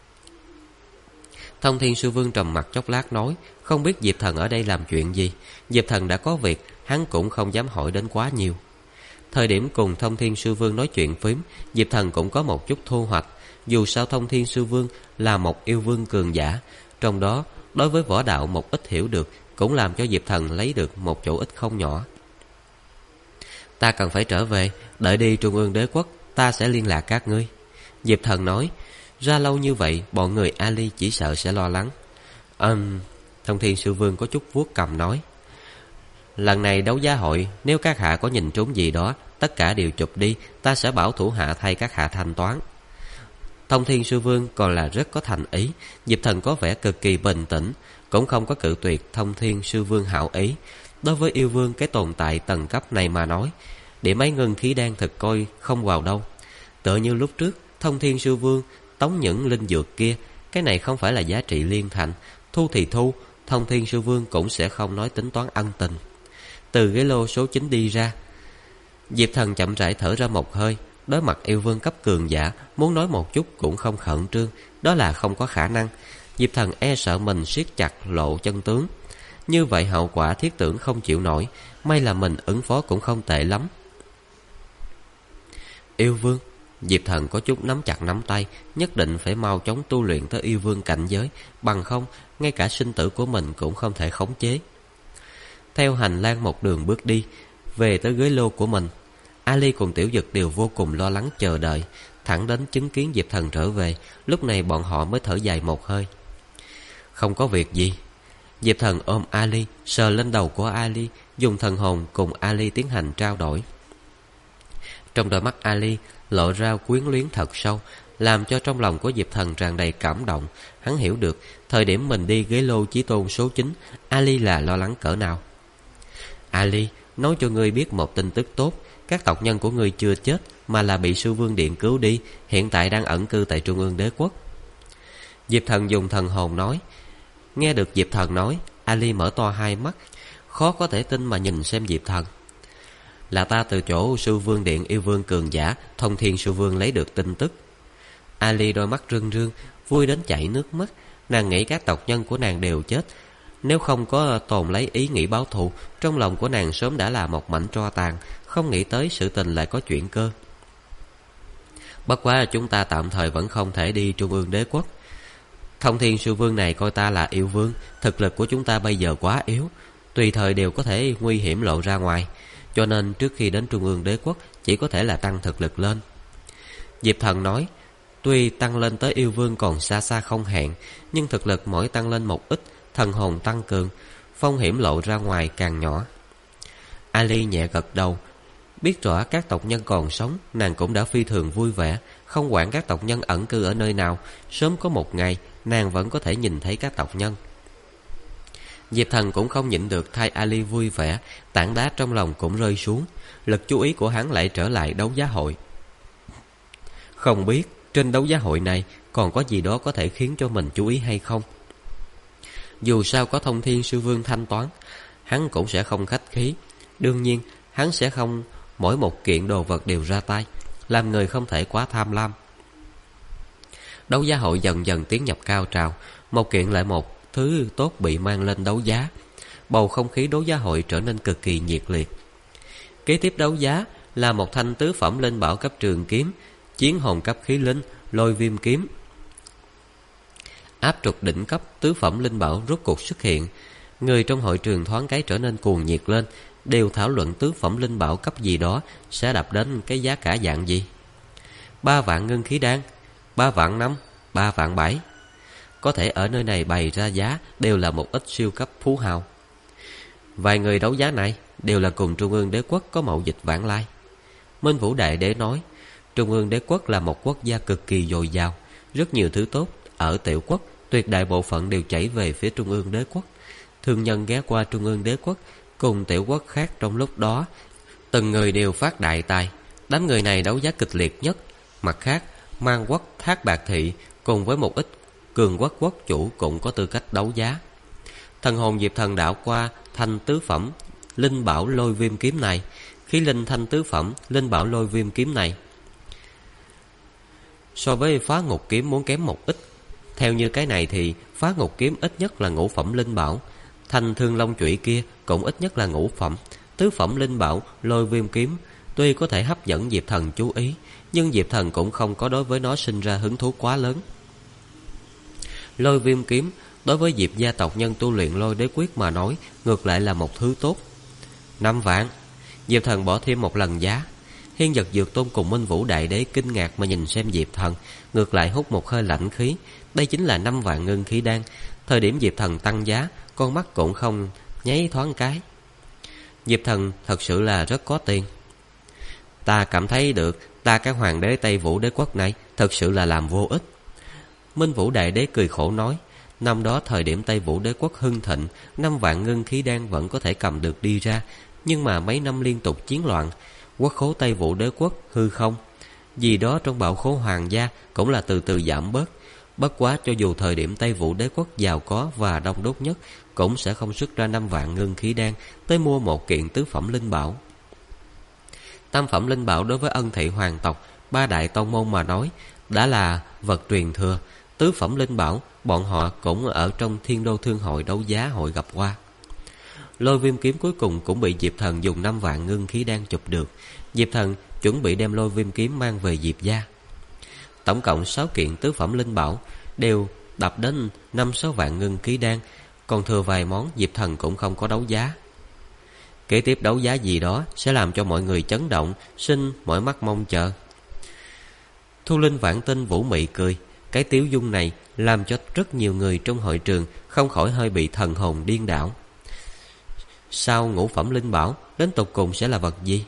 Thông Thiên sư vương trầm mặt chốc lát nói, không biết Diệp Thần ở đây làm chuyện gì. Diệp Thần đã có việc, hắn cũng không dám hỏi đến quá nhiều. Thời điểm cùng Thông Thiên sư vương nói chuyện phím, Diệp Thần cũng có một chút thu hoạch. Dù sao Thông Thiên sư vương là một yêu vương cường giả, trong đó đối với võ đạo một ít hiểu được, cũng làm cho Diệp Thần lấy được một chỗ ích không nhỏ. Ta cần phải trở về, đợi đi Trung ương đế quốc ta sẽ liên lạc các ngươi. Diệp Thần nói, ra lâu như vậy bọn người Ali chỉ sợ sẽ lo lắng. Thông Thiên sư vương có chút vuốt cầm nói, lần này đấu giá hội, nếu các hạ có nhìn trúng gì đó, tất cả đều chụp đi, ta sẽ bảo thủ hạ thay các hạ thanh toán. Thông Thiên sư vương còn là rất có thành ý. Diệp Thần có vẻ cực kỳ bình tĩnh, cũng không có cự tuyệt Thông Thiên sư vương hảo ý. Đối với yêu vương cái tồn tại tầng cấp này mà nói, điểm ấy ngân khí đan thực coi không vào đâu. Tựa như lúc trước Thông Thiên sư vương tống những linh dược kia, cái này không phải là giá trị liên thành, thu thì thu, Thông Thiên sư vương cũng sẽ không nói tính toán ân tình. Từ ghế lô số 9 đi ra, Diệp Thần chậm rãi thở ra một hơi. Đối mặt yêu vương cấp cường giả, muốn nói một chút cũng không khẩn trương, đó là không có khả năng. Diệp Thần e sợ mình siết chặt lộ chân tướng, như vậy hậu quả thiết tưởng không chịu nổi. May là mình ứng phó cũng không tệ lắm. Yêu vương, Diệp Thần có chút nắm chặt nắm tay, nhất định phải mau chóng tu luyện tới yêu vương cảnh giới, bằng không ngay cả sinh tử của mình cũng không thể khống chế. Theo hành lang một đường bước đi, về tới ghế lô của mình, Ali cùng Tiểu Dực đều vô cùng lo lắng chờ đợi, thẳng đến chứng kiến Diệp Thần trở về, lúc này bọn họ mới thở dài một hơi. Không có việc gì. Diệp Thần ôm Ali, sờ lên đầu của Ali, dùng thần hồn cùng Ali tiến hành trao đổi. Trong đôi mắt Ali lộ ra quyến luyến thật sâu, làm cho trong lòng của Diệp Thần tràn đầy cảm động. Hắn hiểu được thời điểm mình đi ghế lô chí tôn số 9, Ali là lo lắng cỡ nào. Ali, nói cho ngươi biết một tin tức tốt, các tộc nhân của ngươi chưa chết, mà là bị sư vương điện cứu đi, hiện tại đang ẩn cư tại Trung ương đế quốc. Diệp Thần dùng thần hồn nói. Nghe được Diệp Thần nói, Ali mở to hai mắt, khó có thể tin mà nhìn xem Diệp Thần. Là ta từ chỗ sư vương điện yêu vương cường giả Thông Thiên sư vương lấy được tin tức. Ali đôi mắt rưng rưng, vui đến chảy nước mắt. Nàng nghĩ các tộc nhân của nàng đều chết, nếu không có tồn lấy ý nghĩ báo thù, trong lòng của nàng sớm đã là một mảnh tro tàn. Không nghĩ tới sự tình lại có chuyển cơ. Bất quá chúng ta tạm thời vẫn không thể đi Trung ương đế quốc. Thông Thiên sư vương này coi ta là yêu vương, thực lực của chúng ta bây giờ quá yếu, tùy thời đều có thể nguy hiểm lộ ra ngoài, cho nên trước khi đến Trung ương đế quốc chỉ có thể là tăng thực lực lên. Diệp Thần nói, tuy tăng lên tới yêu vương còn xa xa không hẹn, nhưng thực lực mỗi tăng lên một ít, thần hồn tăng cường, phong hiểm lộ ra ngoài càng nhỏ. Ali nhẹ gật đầu. Biết rõ các tộc nhân còn sống, nàng cũng đã phi thường vui vẻ. Không quản các tộc nhân ẩn cư ở nơi nào, sớm có một ngày nàng vẫn có thể nhìn thấy các tộc nhân. Diệp Thần cũng không nhịn được thay Ali vui vẻ, tảng đá trong lòng cũng rơi xuống. Lực chú ý của hắn lại trở lại đấu giá hội. Không biết trên đấu giá hội này còn có gì đó có thể khiến cho mình chú ý hay không. Dù sao có Thông Thiên Sư Vương thanh toán, hắn cũng sẽ không khách khí. Đương nhiên hắn sẽ không mỗi một kiện đồ vật đều ra tay, làm người không thể quá tham lam. Đấu giá hội dần dần tiến nhập cao trào, một kiện lại một thứ tốt bị mang lên đấu giá. Bầu không khí đấu giá hội trở nên cực kỳ nhiệt liệt. Kế tiếp đấu giá là một thanh tứ phẩm linh bảo cấp trường kiếm, chiến hồn cấp khí linh, lôi viêm kiếm. Áp trục đỉnh cấp tứ phẩm linh bảo rốt cuộc xuất hiện. Người trong hội trường thoáng cái trở nên cuồng nhiệt lên, đều thảo luận tứ phẩm linh bảo cấp gì đó sẽ đập đến cái giá cả dạng gì. 3 vạn ngân khí đan, 3 vạn 5, 3 vạn 7. Có thể ở nơi này bày ra giá đều là một ít siêu cấp phú hào. Vài người đấu giá này đều là cùng Trung ương đế quốc có mậu dịch vãng lai. Minh Vũ Đại Đế nói, Trung ương đế quốc là một quốc gia cực kỳ dồi dào, rất nhiều thứ tốt ở tiểu quốc, tuyệt đại bộ phận đều chảy về phía Trung ương đế quốc. Thương nhân ghé qua Trung ương đế quốc cùng tiểu quốc khác trong lúc đó, từng người đều phát đại tài. Đám người này đấu giá kịch liệt nhất. Mặt khác, Man quốc Thác Bạc Thị cùng với một ít cường quốc quốc chủ cũng có tư cách đấu giá. Thần hồn Diệp Thần đảo qua thanh tứ phẩm linh bảo lôi viêm kiếm này, khí linh thanh tứ phẩm linh bảo lôi viêm kiếm này so với phá ngục kiếm muốn kém một ít. Theo như cái này thì phá ngục kiếm ít nhất là ngũ phẩm linh bảo, thanh thương long chủy kia cũng ít nhất là ngũ phẩm. Tứ phẩm linh bảo lôi viêm kiếm tuy có thể hấp dẫn Diệp Thần chú ý, nhưng Diệp Thần cũng không có đối với nó sinh ra hứng thú quá lớn. Lôi viêm kiếm đối với Diệp gia tộc nhân tu luyện lôi đế quyết mà nói, ngược lại là một thứ tốt. 5 vạn. Diệp Thần bỏ thêm một lần giá. Hiên Dật Dược Tôn cùng Minh Vũ Đại Đế kinh ngạc mà nhìn xem Diệp Thần, ngược lại hút một hơi lạnh khí. Đây chính là 5 vạn ngân khí đan. Thời điểm Diệp Thần tăng giá, con mắt cũng không nháy thoáng cái. Diệp Thần thật sự là rất có tiền. Ta cảm thấy được, ta cái hoàng đế Tây Vũ đế quốc này thật sự là làm vô ích. Minh Vũ Đại Đế cười khổ nói, năm đó thời điểm Tây Vũ đế quốc hưng thịnh, 5 vạn ngân khí đan vẫn có thể cầm được đi ra. Nhưng mà mấy năm liên tục chiến loạn, quốc khố Tây Vũ đế quốc hư không. Vì đó trong bảo khố hoàng gia cũng là từ từ giảm bớt. Bất quá cho dù thời điểm Tây Vũ đế quốc giàu có và đông đúc nhất, cũng sẽ không xuất ra 5 vạn ngân khí đan tới mua một kiện tứ phẩm linh bảo. Tam phẩm linh bảo đối với ân thị hoàng tộc, 3 đại tông môn mà nói đã là vật truyền thừa. Tứ phẩm linh bảo bọn họ cũng ở trong Thiên Đô Thương hội đấu giá hội gặp qua. Lôi viêm kiếm cuối cùng cũng bị Diệp Thần dùng 5 vạn ngân khí đan chụp được. Diệp Thần chuẩn bị đem lôi viêm kiếm mang về Diệp gia. Tổng cộng 6 kiện tứ phẩm linh bảo đều đập đến 5-6 vạn ngân khí đan, còn thừa vài món Diệp Thần cũng không có đấu giá. Kế tiếp đấu giá gì đó sẽ làm cho mọi người chấn động, xin mỏi mắt mong chờ. Thu Linh Vãn Tinh vũ mị cười, cái tiếu dung này làm cho rất nhiều người trong hội trường không khỏi hơi bị thần hồn điên đảo. Sau ngũ phẩm linh bảo đến tột cùng sẽ là vật gì?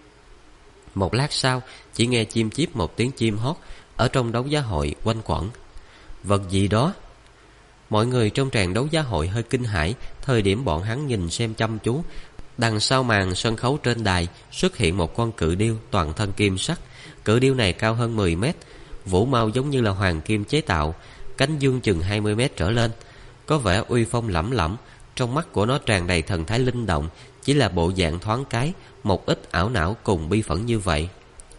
Một lát sau, chỉ nghe chim chíp một tiếng chim hót ở trong đấu giá hội quanh quẩn. Vật gì đó? Mọi người trong tràng đấu giá hội hơi kinh hãi. Thời điểm bọn hắn nhìn xem chăm chú, đằng sau màn sân khấu trên đài xuất hiện một con cự điêu toàn thân kim sắc. Cự điêu này cao hơn 10 mét, vũ mao giống như là hoàng kim chế tạo, cánh dương chừng 20 mét trở lên, có vẻ uy phong lẫm lẫm. Trong mắt của nó tràn đầy thần thái linh động, chỉ là bộ dạng thoáng cái, một ít ảo não cùng bi phẫn như vậy.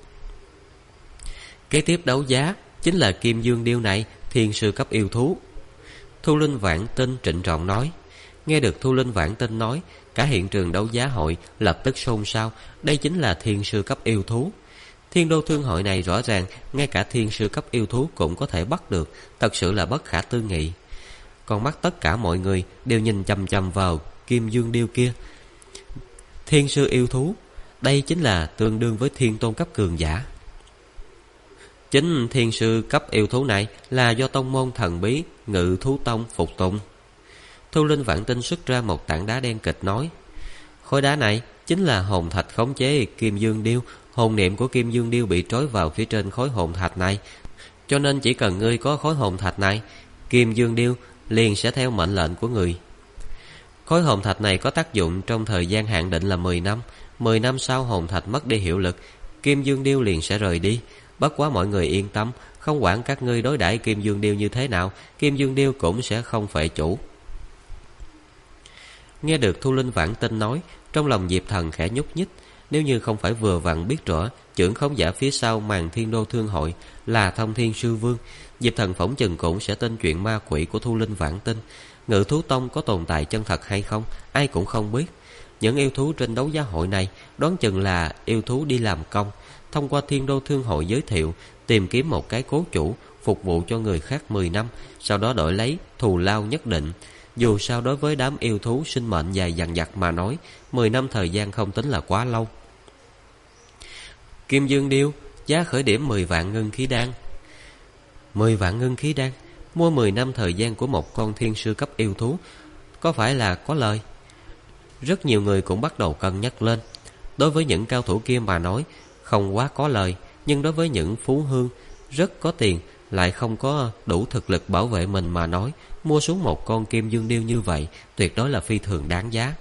Kế tiếp đấu giá chính là kim dương điêu này, thiên sư cấp yêu thú. Thu Linh Vãn Tinh trịnh trọng nói. Nghe được Thu Linh Vãn Tinh nói, cả hiện trường đấu giá hội lập tức xôn xao. Đây chính là thiên sư cấp yêu thú. Thiên Đô Thương hội này rõ ràng ngay cả thiên sư cấp yêu thú cũng có thể bắt được, thật sự là bất khả tư nghị. Con mắt tất cả mọi người đều nhìn chằm chằm vào kim dương điêu kia. Thiên sư yêu thú, đây chính là tương đương với thiên tôn cấp cường giả. Chính thiên sư cấp yêu thú này là do tông môn thần bí Ngự Thú Tông phục tùng. Thu Linh Vãn Tinh xuất ra một tảng đá đen kịch nói, khối đá này chính là hồn thạch khống chế Kim Dương Điêu. Hồn niệm của Kim Dương Điêu bị trói vào phía trên khối hồn thạch này, cho nên chỉ cần ngươi có khối hồn thạch này, Kim Dương Điêu liền sẽ theo mệnh lệnh của người. Khối hồn thạch này có tác dụng trong thời gian hạn định là 10 năm. 10 năm sau hồn thạch mất đi hiệu lực, Kim Dương Điêu liền sẽ rời đi. Bất quá mọi người yên tâm, không quản các ngươi đối đãi Kim Dương Điêu như thế nào, Kim Dương Điêu cũng sẽ không phệ chủ. Nghe được Thu Linh Vãn Tinh nói, trong lòng Diệp Thần khẽ nhúc nhích. Nếu như không phải vừa vặn biết rõ trưởng khống giả phía sau màn Thiên Đô Thương Hội là Thông Thiên Sư Vương, Diệp Thần phỏng chừng cũng sẽ tin chuyện ma quỷ của Thu Linh Vãn Tinh. Ngự thú tông có tồn tại chân thật hay không, ai cũng không biết. Những yêu thú trên đấu giá hội này đoán chừng là yêu thú đi làm công, thông qua Thiên Đô Thương Hội giới thiệu, tìm kiếm một cái cố chủ, phục vụ cho người khác 10 năm, sau đó đổi lấy thù lao nhất định. Dù sao đối với đám yêu thú sinh mệnh dài dằng dặc mà nói, 10 năm thời gian không tính là quá lâu. Kim Dương Điêu, giá khởi điểm 10 vạn ngân khí đan. 10 vạn ngân khí đan, mua 10 năm thời gian của một con thiên sư cấp yêu thú, có phải là có lời? Rất nhiều người cũng bắt đầu cân nhắc lên. Đối với những cao thủ kia mà nói, không quá có lời, nhưng đối với những phú hương rất có tiền, lại không có đủ thực lực bảo vệ mình mà nói, mua xuống một con Kim Dương Điêu như vậy tuyệt đối là phi thường đáng giá.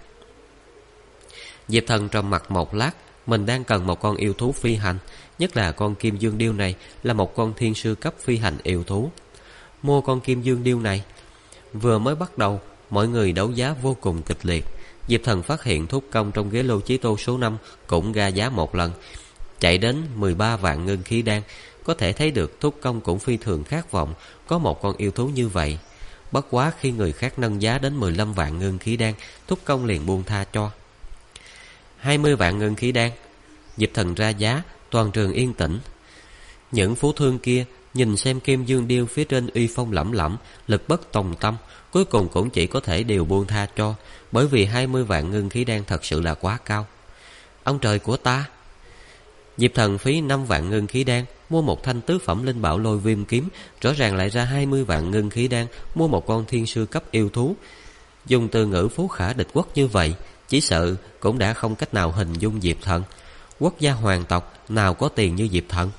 Diệp Thần trầm mặt một lát. Mình đang cần một con yêu thú phi hành, nhất là con Kim Dương Điêu này là một con thiên sư cấp phi hành yêu thú. Mua con Kim Dương Điêu này. Vừa mới bắt đầu, mọi người đấu giá vô cùng kịch liệt. Diệp Thần phát hiện Thúc Công trong ghế lô Chí Tô số 5 cũng ra giá một lần, chạy đến 13 vạn ngân khí đan. Có thể thấy được Thúc Công cũng phi thường khát vọng có một con yêu thú như vậy. Bất quá khi người khác nâng giá đến 15 vạn ngân khí đan, Thúc Công liền buông tha cho. 20 vạn ngân khí đan. Diệp Thần ra giá, toàn trường yên tĩnh. Những phú thương kia nhìn xem Kim Dương Điêu phía trên uy phong lẫm lẫm, lực bất tòng tâm, cuối cùng cũng chỉ có thể đều buông tha cho, bởi vì 20 vạn ngân khí đan thật sự là quá cao. Ông trời của ta! Diệp Thần phí 5 vạn ngân khí đan mua một thanh tứ phẩm linh bảo Lôi Viêm kiếm, rõ ràng lại ra 20 vạn ngân khí đan mua một con thiên sư cấp yêu thú. Dùng từ ngữ phú khả địch quốc như vậy, chỉ sợ cũng đã không cách nào hình dung Diệp Thần. Quốc gia hoàng tộc nào có tiền như Diệp Thần.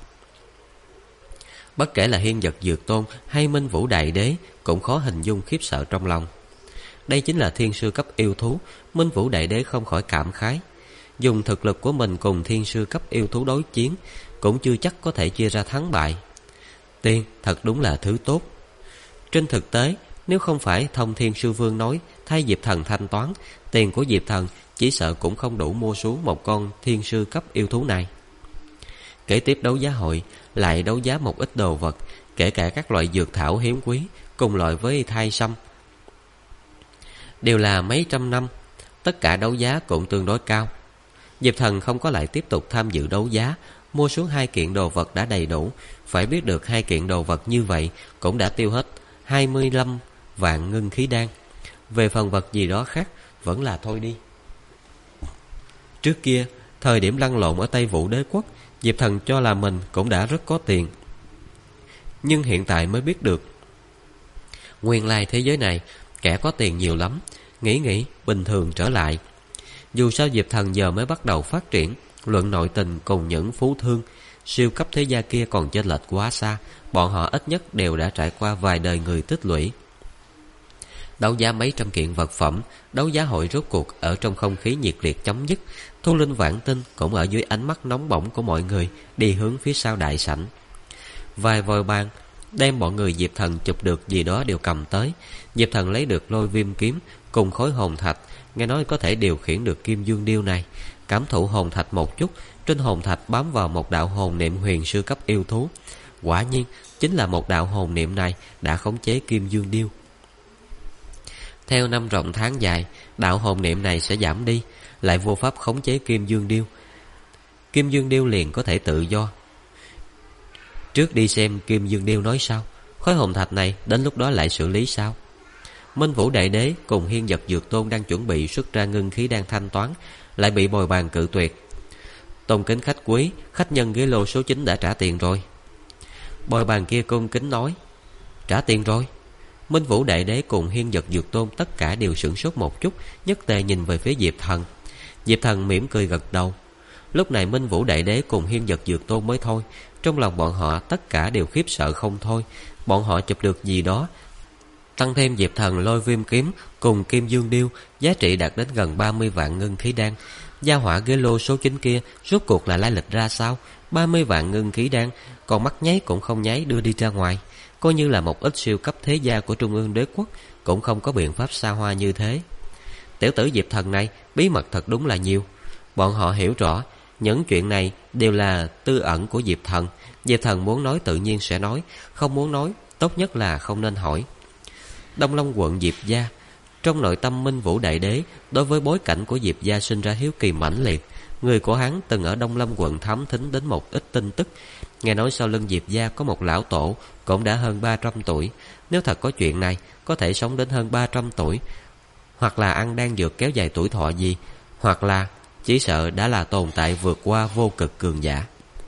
Bất kể là Hiên Vật Dược Tôn hay Minh Vũ Đại Đế cũng khó hình dung khiếp sợ trong lòng. Đây chính là thiên sư cấp yêu thú. Minh Vũ Đại Đế không khỏi cảm khái. Dùng thực lực của mình cùng thiên sư cấp yêu thú đối chiến, cũng chưa chắc có thể chia ra thắng bại. Tiền thật đúng là thứ tốt. Trên thực tế, nếu không phải Thông Thiên Sư Vương nói thay Diệp Thần thanh toán, tiền của Diệp Thần chỉ sợ cũng không đủ mua xuống một con thiên sư cấp yêu thú này. Kế tiếp đấu giá hội lại đấu giá một ít đồ vật, kể cả các loại dược thảo hiếm quý cùng loại với thai sâm, đều là mấy trăm năm. Tất cả đấu giá cũng tương đối cao. Diệp Thần không có lại tiếp tục tham dự đấu giá, mua xuống 2 kiện đồ vật đã đầy đủ. Phải biết được 2 kiện đồ vật như vậy cũng đã tiêu hết 25 vạn ngân khí đan. Về phần vật gì đó khác, vẫn là thôi đi. Trước kia, thời điểm lăn lộn ở Tây Vũ Đế Quốc, Diệp Thần cho là mình cũng đã rất có tiền. Nhưng hiện tại mới biết được, nguyên lai thế giới này kẻ có tiền nhiều lắm. Nghĩ bình thường trở lại. Dù sao Diệp Thần giờ mới bắt đầu phát triển, luận nội tình cùng những phú thương siêu cấp thế gia kia còn chênh lệch quá xa. Bọn họ ít nhất đều đã trải qua vài đời người tích lũy. Đấu giá mấy trăm kiện vật phẩm, đấu giá hội rốt cuộc ở trong không khí nhiệt liệt chấm dứt. Thu Linh Vãn Tinh cũng ở dưới ánh mắt nóng bỏng của mọi người đi hướng phía sau đại sảnh. Vài vòi bàn đem mọi người Diệp Thần chụp được gì đó đều cầm tới. Diệp Thần lấy được Lôi Viêm kiếm cùng khối hồn thạch, nghe nói có thể điều khiển được Kim Dương Điêu này. Cảm thụ hồn thạch một chút, trên hồn thạch bám vào một đạo hồn niệm huyền sư cấp yêu thú. Quả nhiên chính là một đạo hồn niệm này đã khống chế Kim Dương Điêu. Theo năm rộng tháng dài, đạo hồn niệm này sẽ giảm đi, lại vô pháp khống chế Kim Dương Điêu. Kim Dương Điêu liền có thể tự do. Trước đi xem Kim Dương Điêu nói sao, khối hồn thạch này đến lúc đó lại xử lý sao. Minh Vũ Đại Đế cùng Hiên Vật Dược Tôn đang chuẩn bị xuất ra ngân khí đang thanh toán, lại bị bồi bàn cự tuyệt. Tôn kính khách quý, khách nhân ghế lô số 9 đã trả tiền rồi. Bồi bàn kia cung kính nói, trả tiền rồi. Minh Vũ Đại Đế cùng Hiên Vật Dược Tôn tất cả đều sửng sốt một chút, nhất tề nhìn về phía Diệp Thần. Diệp Thần mỉm cười gật đầu. Lúc này Minh Vũ Đại Đế cùng Hiên Vật Dược Tôn mới thôi. Trong lòng bọn họ tất cả đều khiếp sợ không thôi. Bọn họ chụp được gì đó, tăng thêm Diệp Thần lôi viêm kiếm cùng Kim Dương Điêu, giá trị đạt đến gần 30 vạn ngân khí đan. Gia hỏa ghế lô số 9 kia rốt cuộc là lai lịch ra sao? 30 vạn ngân khí đan, còn mắt nháy cũng không nháy đưa đi ra ngoài. Coi như là một ít siêu cấp thế gia của Trung ương đế quốc cũng không có biện pháp xa hoa như thế. Tiểu tử Diệp Thần này bí mật thật đúng là nhiều. Bọn họ hiểu rõ những chuyện này đều là tư ẩn của Diệp Thần. Diệp Thần muốn nói tự nhiên sẽ nói, không muốn nói tốt nhất là không nên hỏi. Đông Long quận Diệp gia. Trong nội tâm Minh Vũ Đại Đế đối với bối cảnh của Diệp gia sinh ra hiếu kỳ mãnh liệt. Người của hắn từng ở Đông Lâm quận thám thính đến một ít tin tức. Nghe nói sau lưng Diệp gia có một lão tổ cũng đã hơn 300 tuổi. Nếu thật có chuyện này, có thể sống đến hơn 300 tuổi, hoặc là ăn đan dược kéo dài tuổi thọ gì, hoặc là chỉ sợ đã là tồn tại vượt qua vô cực cường giả.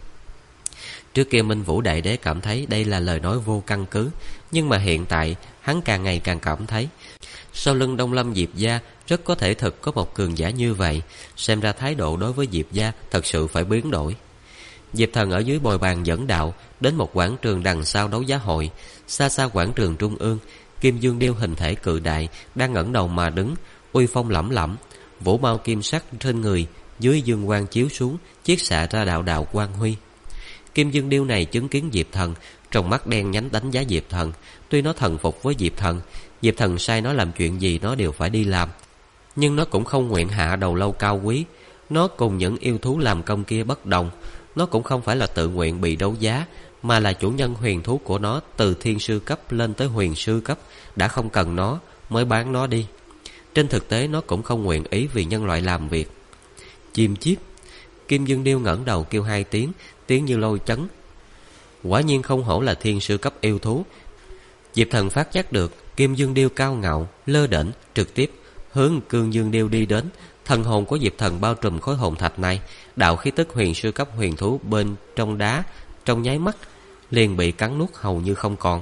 Trước kia Minh Vũ Đại Đế cảm thấy đây là lời nói vô căn cứ, nhưng mà hiện tại hắn càng ngày càng cảm thấy sau lưng Đông Lâm Diệp gia rất có thể thực có một cường giả như vậy. Xem ra thái độ đối với Diệp gia thật sự phải biến đổi. Diệp Thần ở dưới bồi bàn dẫn đạo đến một quảng trường đằng sau đấu giá hội. Xa xa quảng trường trung ương, Kim Dương Điêu hình thể cự đại đang ngẩng đầu mà đứng, uy phong lẫm lẫm, vũ mao kim sắc trên người, dưới dương quang chiếu xuống, chiết xạ ra đạo đạo quang huy. Kim Dương Điêu này chứng kiến Diệp Thần, trong mắt đen nhánh đánh giá Diệp Thần. Tuy nó thần phục với Diệp Thần sai nó làm chuyện gì nó đều phải đi làm, nhưng nó cũng không nguyện hạ đầu lâu cao quý. Nó cùng những yêu thú làm công kia bất đồng. Nó cũng không phải là tự nguyện bị đấu giá, mà là chủ nhân huyền thú của nó từ thiên sư cấp lên tới huyền sư cấp đã không cần nó mới bán nó đi. Trên thực tế nó cũng không nguyện ý vì nhân loại làm việc. Chim chiếp. Kim Dương Điêu ngẩng đầu kêu 2 tiếng, tiếng như lôi chấn. Quả nhiên không hổ là thiên sư cấp yêu thú. Diệp Thần phát giác được Kim Dương Điêu cao ngạo, lơ đễnh, trực tiếp hướng Cương Dương Điêu đi đến. Thần hồn của Diệp Thần bao trùm khối hồn thạch này, đạo khí tức huyền sư cấp huyền thú bên trong đá trong nháy mắt liền bị cắn nuốt hầu như không còn.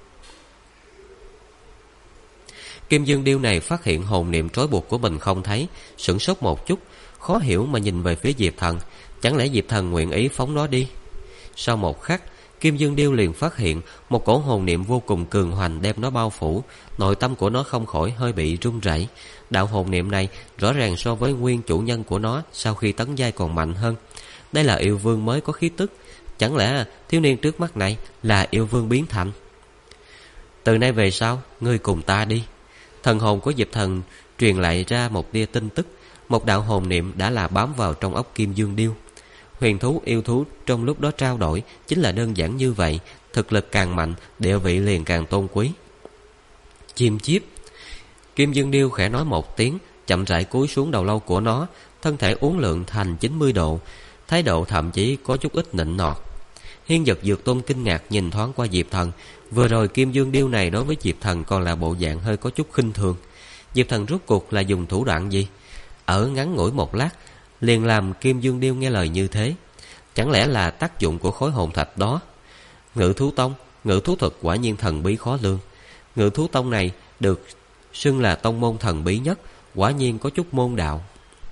Kim Dương Điêu này phát hiện hồn niệm trói buộc của mình không thấy, sửng sốt một chút, khó hiểu mà nhìn về phía Diệp Thần. Chẳng lẽ Diệp Thần nguyện ý phóng nó đi? Sau một khắc, Kim Dương Điêu liền phát hiện một cổ hồn niệm vô cùng cường hoành đem nó bao phủ. Nội tâm của nó không khỏi hơi bị run rẩy. Đạo hồn niệm này rõ ràng so với nguyên chủ nhân của nó sau khi tấn giai còn mạnh hơn. Đây là yêu vương mới có khí tức. Chẳng lẽ thiếu niên trước mắt này là yêu vương biến thành? Từ nay về sau, ngươi cùng ta đi. Thần hồn của Diệp Thần truyền lại ra một tia tin tức. Một đạo hồn niệm đã là bám vào trong óc Kim Dương Điêu. Huyền thú yêu thú trong lúc đó trao đổi chính là đơn giản như vậy. Thực lực càng mạnh, địa vị liền càng tôn quý. Chim chiếp. Kim Dương Điêu khẽ nói một tiếng, chậm rãi cúi xuống đầu lâu của nó, thân thể uốn lượn thành 90 độ, thái độ thậm chí có chút ít nịnh nọt. Hiên Vật Dược Tôn kinh ngạc nhìn thoáng qua Diệp Thần. Vừa rồi Kim Dương Điêu này đối với Diệp Thần còn là bộ dạng hơi có chút khinh thường. Diệp Thần rốt cuộc là dùng thủ đoạn gì? Ở ngắn ngủi một lát liền làm Kim Dương Điêu nghe lời như thế. Chẳng lẽ là tác dụng của khối hồn thạch đó? Ngự thú tông, ngự thú thuật quả nhiên thần bí khó lường. Ngự thú tông này được xưng là tông môn thần bí nhất, quả nhiên có chút môn đạo.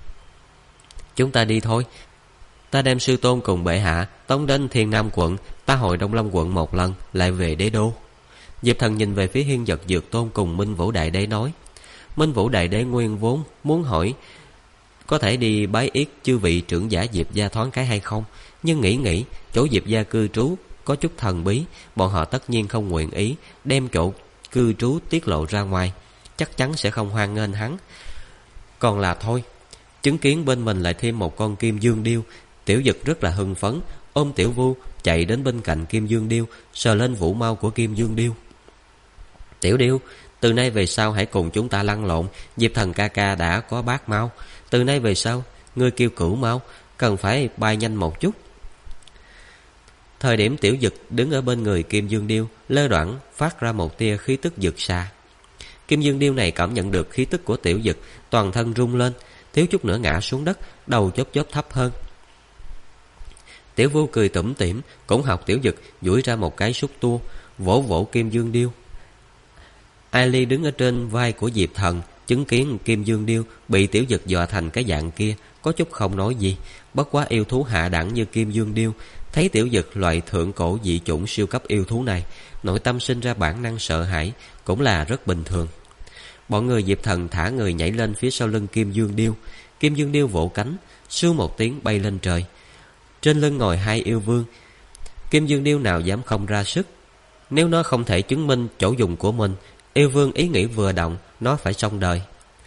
Chúng ta đi thôi. Ta đem sư tôn cùng bệ hạ tống đến Thiên Nam quận, ta hồi Đông Lâm quận một lần, lại về đế đô. Diệp Thần nhìn về phía Hiên Vật Dược Tôn cùng Minh Vũ Đại Đế nói. Minh Vũ Đại Đế nguyên vốn muốn hỏi có thể đi bái yết chư vị trưởng giả Diệp gia thoáng cái hay không, nhưng nghĩ chỗ Diệp gia cư trú có chút thần bí, bọn họ tất nhiên không nguyện ý đem chỗ cư trú tiết lộ ra ngoài, chắc chắn sẽ không hoan nghênh hắn. Còn là thôi. Chứng kiến bên mình lại thêm một con Kim Dương Điêu, Tiểu Dực rất là hưng phấn, ôm Tiểu Vu chạy đến bên cạnh Kim Dương Điêu, sờ lên vũ mao của Kim Dương Điêu. Tiểu Điêu, từ nay về sau hãy cùng chúng ta lăn lộn. Diệp Thần ca ca đã có bát mau, từ nay về sau ngươi kêu cửu mau, cần phải bay nhanh một chút. Thời điểm Tiểu Dực đứng ở bên người Kim Dương Điêu, lơ đãng phát ra một tia khí tức dực xà. Kim Dương Điêu này cảm nhận được khí tức của Tiểu Dực, toàn thân rung lên, thiếu chút nữa ngã xuống đất, đầu chóp chóp thấp hơn. Tiểu Vu cười tủm tỉm, cũng học Tiểu Dực duỗi ra một cái xúc tua, vỗ vỗ Kim Dương Điêu. Ali đứng ở trên vai của Diệp Thần, chứng kiến Kim Dương Điêu bị Tiểu Dực dọa thành cái dạng kia, có chút không nói gì. Bất quá yêu thú hạ đẳng như Kim Dương Điêu thấy Tiểu Dực loại thượng cổ dị chủng siêu cấp yêu thú này, nội tâm sinh ra bản năng sợ hãi cũng là rất bình thường. Bọn người Diệp Thần thả người nhảy lên phía sau lưng Kim Dương Điêu. Kim Dương Điêu vỗ cánh, sưu một tiếng bay lên trời. Trên lưng ngồi hai yêu vương. Kim Dương Điêu nào dám không ra sức. Nếu nó không thể chứng minh chỗ dùng của mình, yêu vương ý nghĩ vừa động, nó phải xong đời.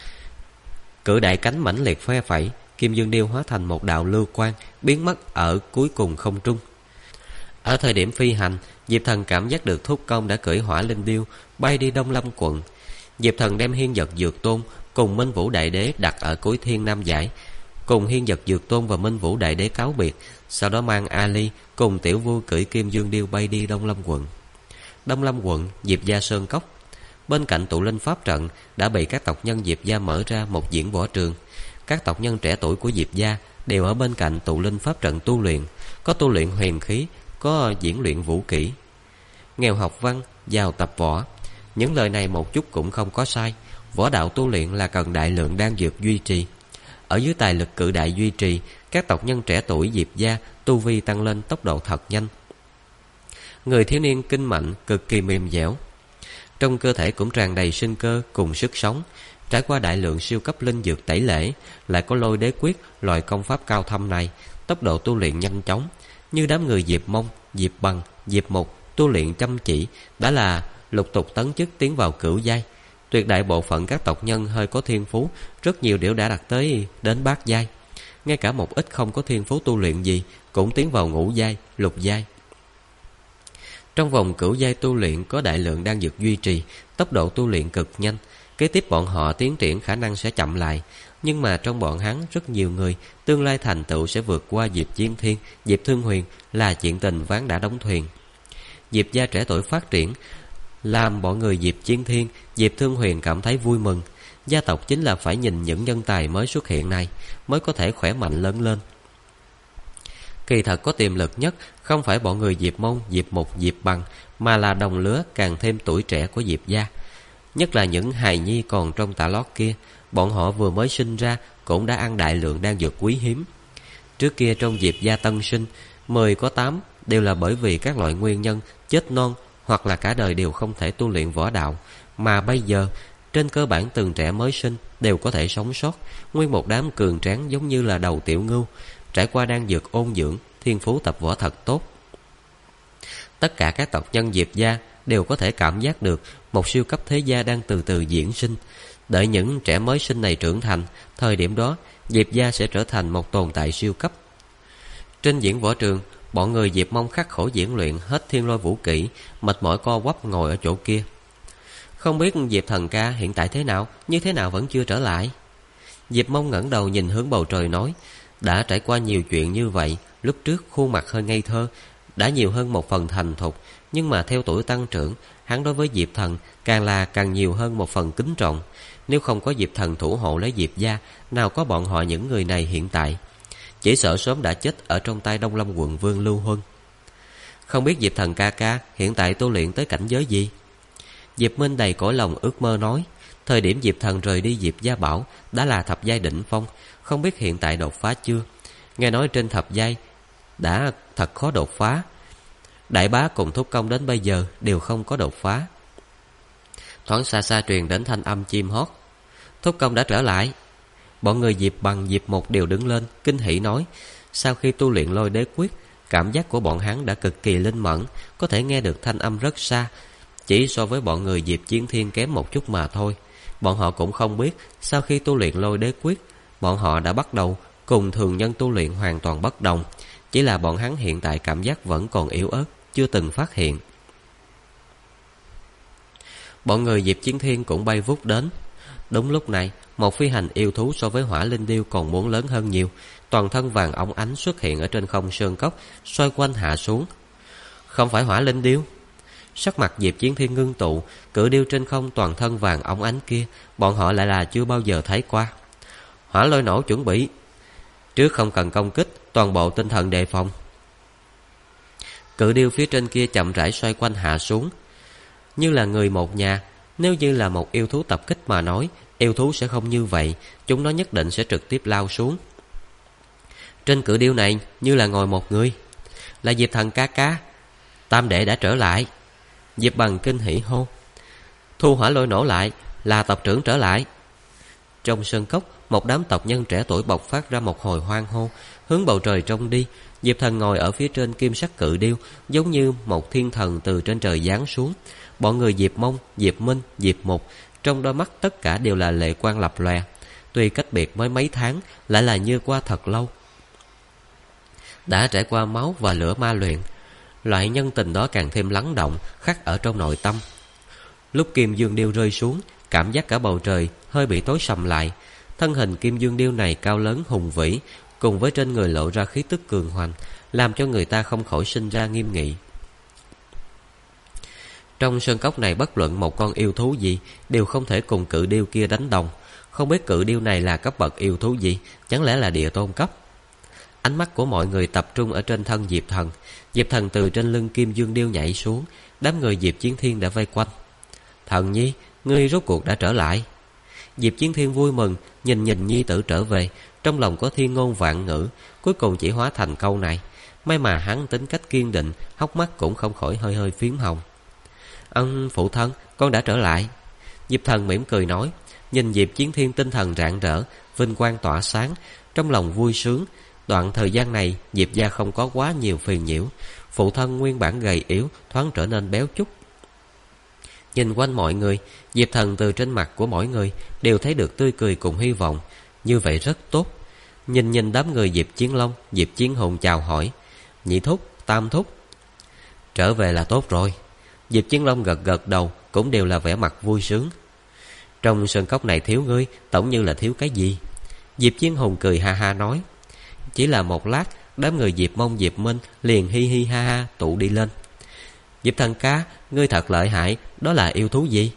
Cự đại cánh mãnh liệt phe phẩy, Kim Dương Điêu hóa thành một đạo lưu quang, biến mất ở cuối cùng không trung. Ở thời điểm phi hành, Diệp Thần cảm giác được Thúc Công đã cưỡi Hỏa Linh Điêu bay đi Đông Lâm quận. Diệp Thần đem Hiên Vật Dược Tôn cùng Minh Vũ Đại Đế đặt ở cuối Thiên Nam Giải, cùng Hiên Vật Dược Tôn và Minh Vũ Đại Đế cáo biệt, sau đó mang Ali cùng Tiểu Vua cưỡi Kim Dương Điêu bay đi Đông Lâm quận. Đông Lâm quận, Diệp gia sơn cốc. Bên cạnh tụ linh pháp trận đã bị các tộc nhân Diệp gia mở ra một diễn võ trường. Các tộc nhân trẻ tuổi của Diệp gia đều ở bên cạnh tụ linh pháp trận tu luyện, có tu luyện huyền khí, có diễn luyện vũ kỹ. Nghèo học văn, giàu tập võ. Những lời này một chút cũng không có sai. Võ đạo tu luyện là cần đại lượng đan dược duy trì. Ở dưới tài lực cự đại duy trì, các tộc nhân trẻ tuổi Diệp gia tu vi tăng lên tốc độ thật nhanh. Người thiếu niên kinh mạnh, cực kỳ mềm dẻo, trong cơ thể cũng tràn đầy sinh cơ cùng sức sống. Trải qua đại lượng siêu cấp linh dược tẩy lễ, lại có Lôi Đế Quyết, loại công pháp cao thâm này, tốc độ tu luyện nhanh chóng. Như đám người Diệp Mông, Diệp Bằng, Diệp Mục tu luyện chăm chỉ, đã là lục tục tấn chức tiến vào cửu giai. Tuyệt đại bộ phận các tộc nhân hơi có thiên phú, rất nhiều đều đã đạt tới đến bát giai. Ngay cả một ít không có thiên phú tu luyện gì cũng tiến vào ngũ giai, lục giai. Trong vòng cửu giai tu luyện có đại lượng đan dược duy trì, tốc độ tu luyện cực nhanh. Kế tiếp bọn họ tiến triển khả năng sẽ chậm lại, nhưng mà trong bọn hắn rất nhiều người tương lai thành tựu sẽ vượt qua Diệp Chiến Thiên, Diệp Thương Huyền là chuyện tình ván đã đóng thuyền. Diệp gia trẻ tuổi phát triển làm bọn người Diệp Chiến Thiên, Diệp Thương Huyền cảm thấy vui mừng. Gia tộc chính là phải nhìn những nhân tài mới xuất hiện này mới có thể khỏe mạnh lớn lên. Kỳ thật có tiềm lực nhất không phải bọn người Diệp Mông, Diệp Mục, Diệp Bằng, mà là đồng lứa càng thêm tuổi trẻ của Diệp gia. Nhất là những hài nhi còn trong tã lót kia, bọn họ vừa mới sinh ra cũng đã ăn đại lượng đan dược quý hiếm. Trước kia trong Diệp gia tân sinh, 10 có 8 đều là bởi vì các loại nguyên nhân chết non hoặc là cả đời đều không thể tu luyện võ đạo. Mà bây giờ, trên cơ bản từng trẻ mới sinh đều có thể sống sót, nguyên một đám cường tráng giống như là đầu tiểu ngưu, trải qua đan dược ôn dưỡng, thiên phú tập võ thật tốt. Tất cả các tộc nhân Diệp gia đều có thể cảm giác được một siêu cấp thế gia đang từ từ diễn sinh. Đợi những trẻ mới sinh này trưởng thành, thời điểm đó Diệp gia sẽ trở thành một tồn tại siêu cấp. Trên diễn võ trường, bọn người Diệp Mông khắc khổ diễn luyện hết thiên lôi vũ kỹ, mệt mỏi co quắp ngồi ở chỗ kia. Không biết Diệp Thần ca hiện tại thế nào, như thế nào vẫn chưa trở lại. Diệp Mông ngẩng đầu nhìn hướng bầu trời nói, đã trải qua nhiều chuyện như vậy, lúc trước khuôn mặt hơi ngây thơ, đã nhiều hơn một phần thành thục, nhưng mà theo tuổi tăng trưởng, hắn đối với Diệp Thần càng nhiều hơn một phần kính trọng. Nếu không có Diệp Thần thủ hộ lấy Diệp gia, nào có bọn họ những người này hiện tại. Chỉ sợ sớm đã chết ở trong tay Đông Lâm quận Vương Lưu Huân. Không biết Diệp Thần ca ca hiện tại tu luyện tới cảnh giới gì? Diệp Minh đầy cõi lòng ước mơ nói, thời điểm Diệp Thần rời đi Diệp gia bảo đã là thập giai đỉnh phong, không biết hiện tại đột phá chưa. Nghe nói trên thập giai đã thật khó đột phá. Đại bá cùng Thúc Công đến bây giờ đều không có đột phá. Thoáng xa xa truyền đến thanh âm chim hót, Thúc Công đã trở lại. Bọn người Diệp Bằng, Diệp Một đều đứng lên kinh hỉ nói, sau khi tu luyện Lôi Đế Quyết, cảm giác của bọn hắn đã cực kỳ linh mẫn, có thể nghe được thanh âm rất xa, chỉ so với bọn người Diệp Chiến Thiên kém một chút mà thôi. Bọn họ cũng không biết, sau khi tu luyện Lôi Đế Quyết, bọn họ đã bắt đầu cùng thường nhân tu luyện hoàn toàn bất đồng. Chỉ là bọn hắn hiện tại cảm giác vẫn còn yếu ớt, chưa từng phát hiện. Bọn người Diệp Chiến Thiên cũng bay vút đến. Đúng lúc này, một phi hành yêu thú so với Hỏa Linh Điêu còn muốn lớn hơn nhiều, toàn thân vàng óng ánh xuất hiện ở trên không sơn cốc, xoay quanh hạ xuống. Không phải Hỏa Linh Điêu. Sắc mặt Diệp Chiến Thiên ngưng tụ, cự điêu trên không toàn thân vàng óng ánh kia, bọn họ lại là chưa bao giờ thấy qua. Hỏa lôi nổ chuẩn bị. Trước không cần công kích, toàn bộ tinh thần đề phòng. Cự điêu phía trên kia chậm rãi xoay quanh hạ xuống, như là người một nhà. Nếu như là một yêu thú tập kích mà nói, Yêu thú sẽ không như vậy, chúng nó nhất định sẽ trực tiếp lao xuống. Trên cự điêu này như là ngồi một người. Là Diệp Thần ca ca, Tam đệ đã trở lại. Diệp Bằng kinh hỉ hô. Thu hỏa lôi nổ lại, là tộc trưởng trở lại. Trong sơn cốc, một đám tộc nhân trẻ tuổi bộc phát ra một hồi hoan hô, hướng bầu trời trông đi. Diệp Thần ngồi ở phía trên kim sắc cự điêu, giống như một thiên thần từ trên trời giáng xuống. Bọn người Diệp Mông, Diệp Minh, Diệp Mục, trong đôi mắt tất cả đều là lệ quang lập lòe. Tuy cách biệt mới mấy tháng, lại là như qua thật lâu. Đã trải qua máu và lửa ma luyện, loại nhân tình đó càng thêm lắng động, khắc ở trong nội tâm. Lúc Kim Dương Điêu rơi xuống, cảm giác cả bầu trời hơi bị tối sầm lại. Thân hình Kim Dương Điêu này cao lớn hùng vĩ, cùng với trên người lộ ra khí tức cường hoành, làm cho người ta không khỏi sinh ra nghiêm nghị. Trong sơn cốc này bất luận một con yêu thú gì đều không thể cùng cự điêu kia đánh đồng. Không biết cự điêu này là cấp bậc yêu thú gì, chẳng lẽ là địa tôn cấp? Ánh mắt của mọi người tập trung ở trên thân Diệp Thần. Diệp Thần từ trên lưng Kim Dương Điêu nhảy xuống, đám người Diệp Chiến Thiên đã vây quanh. Thần nhi, ngươi rốt cuộc đã trở lại. Diệp Chiến Thiên vui mừng, nhìn nhi tử trở về, trong lòng có thiên ngôn vạn ngữ, cuối cùng chỉ hóa thành câu này. May mà hắn tính cách kiên định, hốc mắt cũng không khỏi hơi hơi phím hồng. Phụ thân, con đã trở lại. Diệp Thần mỉm cười nói, nhìn Diệp Chiến Thiên tinh thần rạng rỡ, vinh quang tỏa sáng, trong lòng vui sướng. Đoạn thời gian này Diệp gia không có quá nhiều phiền nhiễu, phụ thân nguyên bản gầy yếu thoáng trở nên béo chút. Nhìn quanh mọi người, Diệp Thần từ trên mặt của mỗi người đều thấy được tươi cười cùng hy vọng. Như vậy rất tốt. Nhìn đám người Diệp Chiến Long, Diệp Chiến Hùng chào hỏi. Nhị thúc, tam thúc. Trở về là tốt rồi. Diệp Chiến Long gật đầu, cũng đều là vẻ mặt vui sướng. Trong sơn cốc này thiếu ngươi, tổng như là thiếu cái gì? Diệp Chiến Hùng cười ha ha nói. Chỉ là một lát, đám người Diệp Mông, Diệp Minh liền hi hi ha ha tụ đi lên. Diệp Thần ca, ngươi thật lợi hại, đó là yêu thú gì?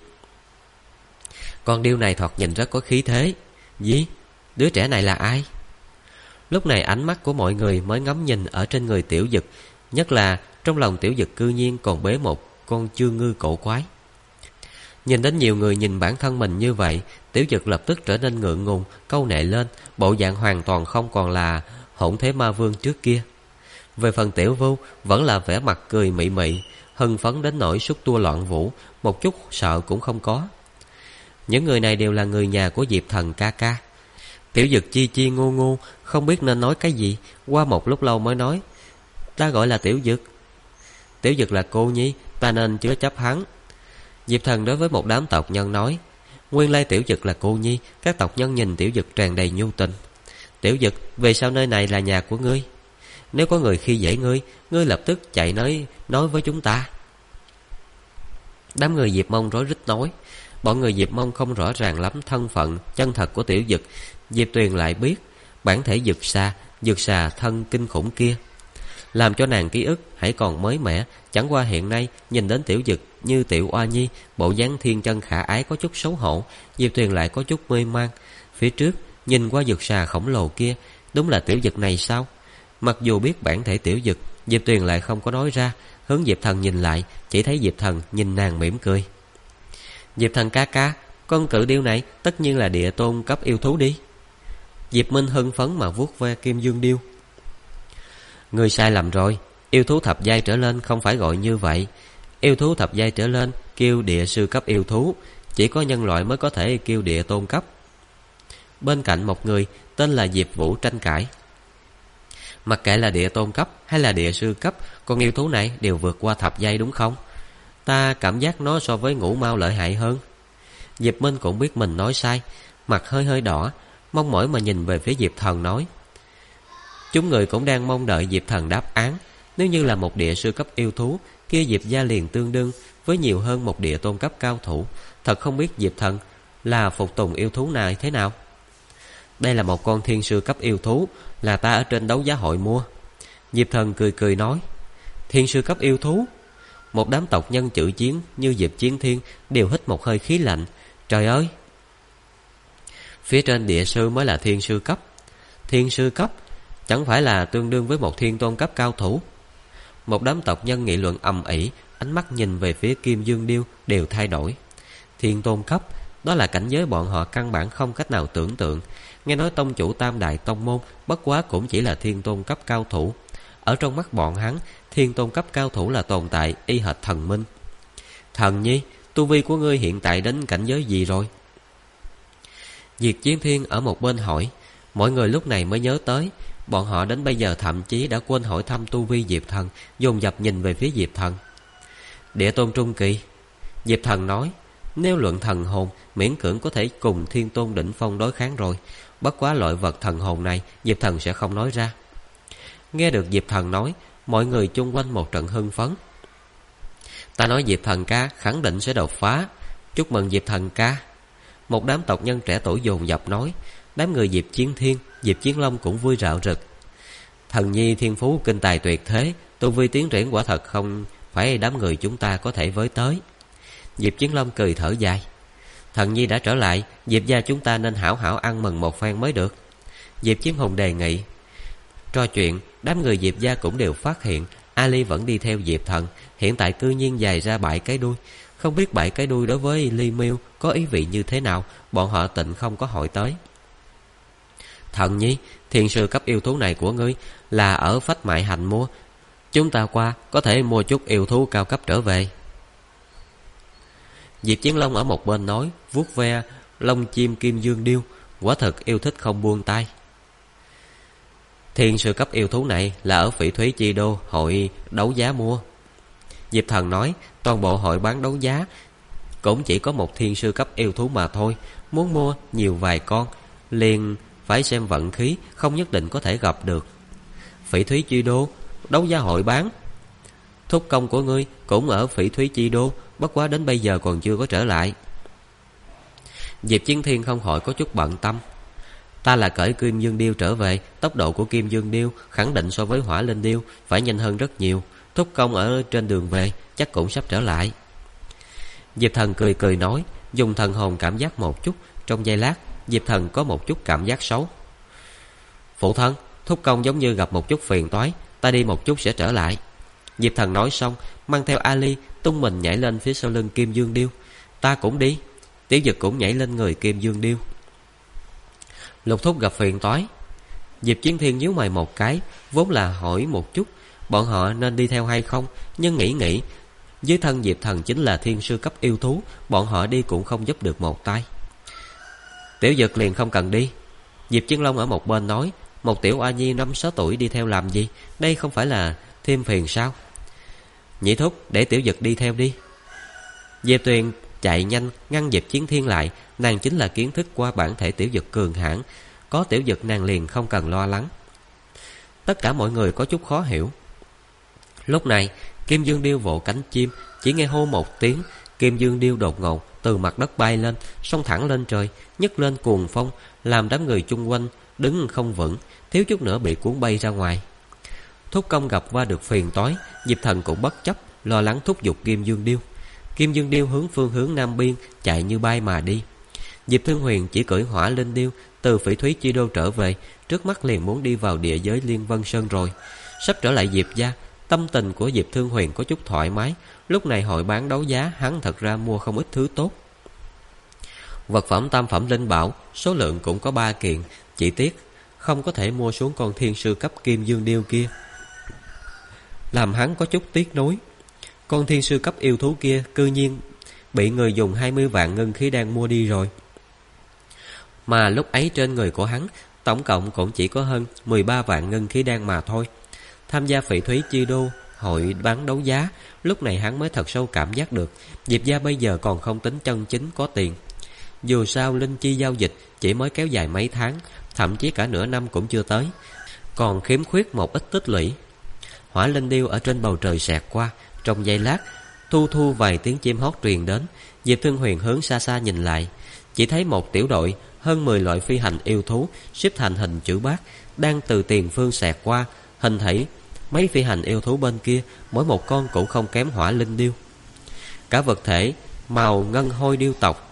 Con điêu này thoạt nhìn rất có khí thế. Gì? Đứa trẻ này là ai? Lúc này ánh mắt của mọi người mới ngắm nhìn ở trên người Tiểu Dực, nhất là trong lòng Tiểu Dực cư nhiên còn bế một con chương ngư cổ quái. Nhìn đến nhiều người nhìn bản thân mình như vậy, Tiểu Dực lập tức trở nên ngượng ngùng, câu nệ lên, bộ dạng hoàn toàn không còn là Hỗn Thế Ma Vương trước kia. Về phần Tiểu Vu vẫn là vẻ mặt cười mị mị, hưng phấn đến nỗi xúc tua loạn vũ, một chút sợ cũng không có. Những người này đều là người nhà của Diệp Thần ca ca. Tiểu Dực chi ngu ngu, không biết nên nói cái gì, qua một lúc lâu mới nói, ta gọi là Tiểu Dực. Tiểu Dực là cô nhi, ta nên chứa chấp hắn. Diệp Thần đối với một đám tộc nhân nói, nguyên lai Tiểu Dực là cô nhi. Các tộc nhân nhìn Tiểu Dực tràn đầy nhu tình. Tiểu Dực, về sau nơi này là nhà của ngươi. Nếu có người khi dễ ngươi, ngươi lập tức chạy nói với chúng ta. Đám người Diệp Mông rối rít nói. Bọn người Diệp Mông không rõ ràng lắm thân phận chân thật của Tiểu Dực. Diệp Tuyền lại biết bản thể dược xà thân kinh khủng kia, làm cho nàng ký ức hãy còn mới mẻ. Chẳng qua hiện nay nhìn đến Tiểu Dực như tiểu oa nhi, bộ dáng thiên chân khả ái có chút xấu hổ. Diệp Tuyền lại có chút mê man. Phía trước nhìn qua dược xà khổng lồ kia, đúng là Tiểu Dực này sao? Mặc dù biết bản thể Tiểu Dực, Diệp Tuyền lại không có nói ra. Hướng Diệp Thần nhìn lại, chỉ thấy Diệp Thần nhìn nàng mỉm cười. Diệp Thần ca ca, con cự điêu này tất nhiên là địa tôn cấp yêu thú đi. Diệp Minh hưng phấn mà vuốt ve Kim Dương Điêu. Ngươi sai lầm rồi, yêu thú thập giai trở lên không phải gọi như vậy. Yêu thú thập giai trở lên kêu địa sư cấp yêu thú, chỉ có nhân loại mới có thể kêu địa tôn cấp. Bên cạnh một người tên là Diệp Vũ tranh cãi. Mặc kệ là địa tôn cấp hay là địa sư cấp, con yêu thú này đều vượt qua thập giai đúng không? Ta cảm giác nó so với ngũ mao lợi hại hơn. Diệp Minh cũng biết mình nói sai, mặt hơi đỏ, mong mỏi mà nhìn về phía Diệp Thần nói. Chúng người cũng đang mong đợi Diệp Thần đáp án. Nếu như là một địa sư cấp yêu thú, kia Diệp gia liền tương đương với nhiều hơn một địa tôn cấp cao thủ. Thật không biết Diệp Thần là phục tùng yêu thú này thế nào. Đây là một con thiên sư cấp yêu thú, là ta ở trên đấu giá hội mua. Diệp Thần cười nói. Thiên sư cấp yêu thú? Một đám tộc nhân chữ chiến như Diệp Chiến Thiên đều hít một hơi khí lạnh. Trời ơi! Phía trên địa sư mới là thiên sư cấp. Thiên sư cấp chẳng phải là tương đương với một thiên tôn cấp cao thủ? Một đám tộc nhân nghị luận ầm ĩ, ánh mắt nhìn về phía Kim Dương Điêu đều thay đổi. Thiên tôn cấp, Đó là cảnh giới bọn họ căn bản không cách nào tưởng tượng. Nghe nói tông chủ tam đại tông môn bất quá cũng chỉ là thiên tôn cấp cao thủ. Ở trong mắt bọn hắn, thiên tôn cấp cao thủ là tồn tại y hệt thần minh. Thần nhi, tu vi của ngươi hiện tại đến cảnh giới gì rồi? Diệt Chiến Thiên ở một bên hỏi. Mọi người lúc này mới nhớ tới, bọn họ đến bây giờ thậm chí đã quên hỏi thăm tu vi Diệp Thần, dồn dập nhìn về phía Diệp Thần. Địa tôn trung kỳ. Diệp Thần nói, nếu luận thần hồn, miễn cưỡng có thể cùng thiên tôn đỉnh phong đối kháng rồi. Bất quá loại vật thần hồn này Diệp Thần sẽ không nói ra. Nghe được Diệp Thần nói, mọi người chung quanh một trận hưng phấn. Ta nói Diệp Thần ca khẳng định sẽ đột phá. Chúc mừng Diệp Thần ca. Một đám tộc nhân trẻ tuổi dồn dập nói. Đám người Diệp Chiến Thiên, Diệp Chiến Long cũng vui rạo rực. Thần nhi thiên phú kinh tài tuyệt thế, tu vi tiến triển quả thật không phải đám người chúng ta có thể với tới. Diệp Chiến Long cười thở dài. Thần nhi đã trở lại, Diệp gia chúng ta nên hảo hảo ăn mừng một phen mới được. Diệp Chiến Hùng đề nghị. Trò chuyện, đám người Diệp gia cũng đều phát hiện Ali vẫn đi theo Diệp Thần, hiện tại cư nhiên dài ra 7 cái đuôi. Không biết 7 cái đuôi đối với Ly Miêu có ý vị như thế nào, bọn họ tịnh không có hỏi tới. Thần nhi, thiên sư cấp yêu thú này của ngươi là ở Phách Mại Hành mua. Chúng ta qua có thể mua chút yêu thú cao cấp trở về. Diệp Chiến Long ở một bên nói, vuốt ve lông chim kim dương điêu, quả thật yêu thích không buông tay. Thiên sư cấp yêu thú này là ở Phỉ Thúy Chi Đô hội đấu giá mua. Diệp Thần nói, toàn bộ hội bán đấu giá cũng chỉ có một thiên sư cấp yêu thú mà thôi. Muốn mua nhiều vài con liền phải xem vận khí, không nhất định có thể gặp được. Phỉ Thúy Chi Đô đấu giá hội bán. Thúc công của ngươi cũng ở Phỉ Thúy Chi Đô, bất quá đến bây giờ còn chưa có trở lại. Diệp Chiến Thiên không khỏi có chút bận tâm. Ta là cởi Kim Dương Điêu trở về, tốc độ của Kim Dương Điêu khẳng định so với Hỏa Linh Điêu phải nhanh hơn rất nhiều. Thúc công ở trên đường về chắc cũng sắp trở lại. Diệp Thần cười cười nói, dùng thần hồn cảm giác một chút. Trong giây lát, Diệp Thần có một chút cảm giác xấu. Phụ thân, thúc công giống như gặp một chút phiền toái, ta đi một chút sẽ trở lại. Diệp Thần nói xong, mang theo Ali tung mình nhảy lên phía sau lưng Kim Dương Điêu. Ta cũng đi. Tiểu Dực cũng nhảy lên người Kim Dương Điêu. Lục thúc gặp phiền toái. Diệp Chiến Thiên nhíu mày một cái, vốn là hỏi một chút bọn họ nên đi theo hay không, nhưng nghĩ dưới thân Diệp Thần chính là thiên sư cấp yêu thú, bọn họ đi cũng không giúp được một tay. Tiểu Dực liền không cần đi. Diệp Chiến Long ở một bên nói, một tiểu oa nhi 5-6 tuổi đi theo làm gì, đây không phải là thêm phiền sao? Nhị thúc, để Tiểu Dực đi theo đi. Diệp Tuyền chạy nhanh ngăn Diệp Chiến Thiên lại, nàng chính là kiến thức qua bản thể Tiểu Dực cường hãn, có Tiểu Dực nàng liền không cần lo lắng. Tất cả mọi người có chút khó hiểu. Lúc này Kim Dương Điêu vỗ cánh chim, chỉ nghe hô một tiếng, Kim Dương Điêu đột ngột từ mặt đất bay lên, xông thẳng lên trời, nhấc lên cuồng phong, làm đám người chung quanh đứng không vững, thiếu chút nữa bị cuốn bay ra ngoài. Thúc công gặp qua được phiền toái, Diệp Thần cũng bất chấp, lo lắng thúc giục Kim Dương Điêu. Kim Dương Điêu hướng phương hướng Nam Biên chạy như bay mà đi. Diệp Thương Huyền chỉ cưỡi Hỏa Linh Điêu từ Phỉ Thúy Chi Đô trở về, trước mắt liền muốn đi vào địa giới Liên Vân Sơn rồi. Sắp trở lại Diệp gia, tâm tình của Diệp Thương Huyền có chút thoải mái. Lúc này hội bán đấu giá, hắn thật ra mua không ít thứ tốt. Vật phẩm tam phẩm linh bảo, số lượng cũng có 3 kiện, chỉ tiếc không có thể mua xuống con thiên sư cấp Kim Dương Điêu kia, làm hắn có chút tiếc nuối. Con thiên sư cấp yêu thú kia cư nhiên bị người dùng 20 vạn ngân khí đan mua đi rồi. Mà lúc ấy trên người của hắn tổng cộng cũng chỉ có hơn 13 vạn ngân khí đan mà thôi. Tham gia Phỉ Thúy Chi Đô hội bán đấu giá, lúc này hắn mới thật sâu cảm giác được Diệp gia bây giờ còn không tính chân chính có tiền. Dù sao linh chi giao dịch chỉ mới kéo dài mấy tháng, thậm chí cả nửa năm cũng chưa tới, còn khiếm khuyết một ít tích lũy. Hỏa Linh Điêu ở trên bầu trời xẹt qua, trong giây lát thu vài tiếng chim hót truyền đến. Diệp Thương Huyền hướng xa xa nhìn lại, chỉ thấy một tiểu đội hơn 10 loại phi hành yêu thú xếp thành hình chữ bát đang từ tiền phương xẹt qua. Hình thể mấy phi hành yêu thú bên kia mỗi một con cũng không kém Hỏa Linh Điêu. Cả vật thể màu ngân hôi điêu tộc.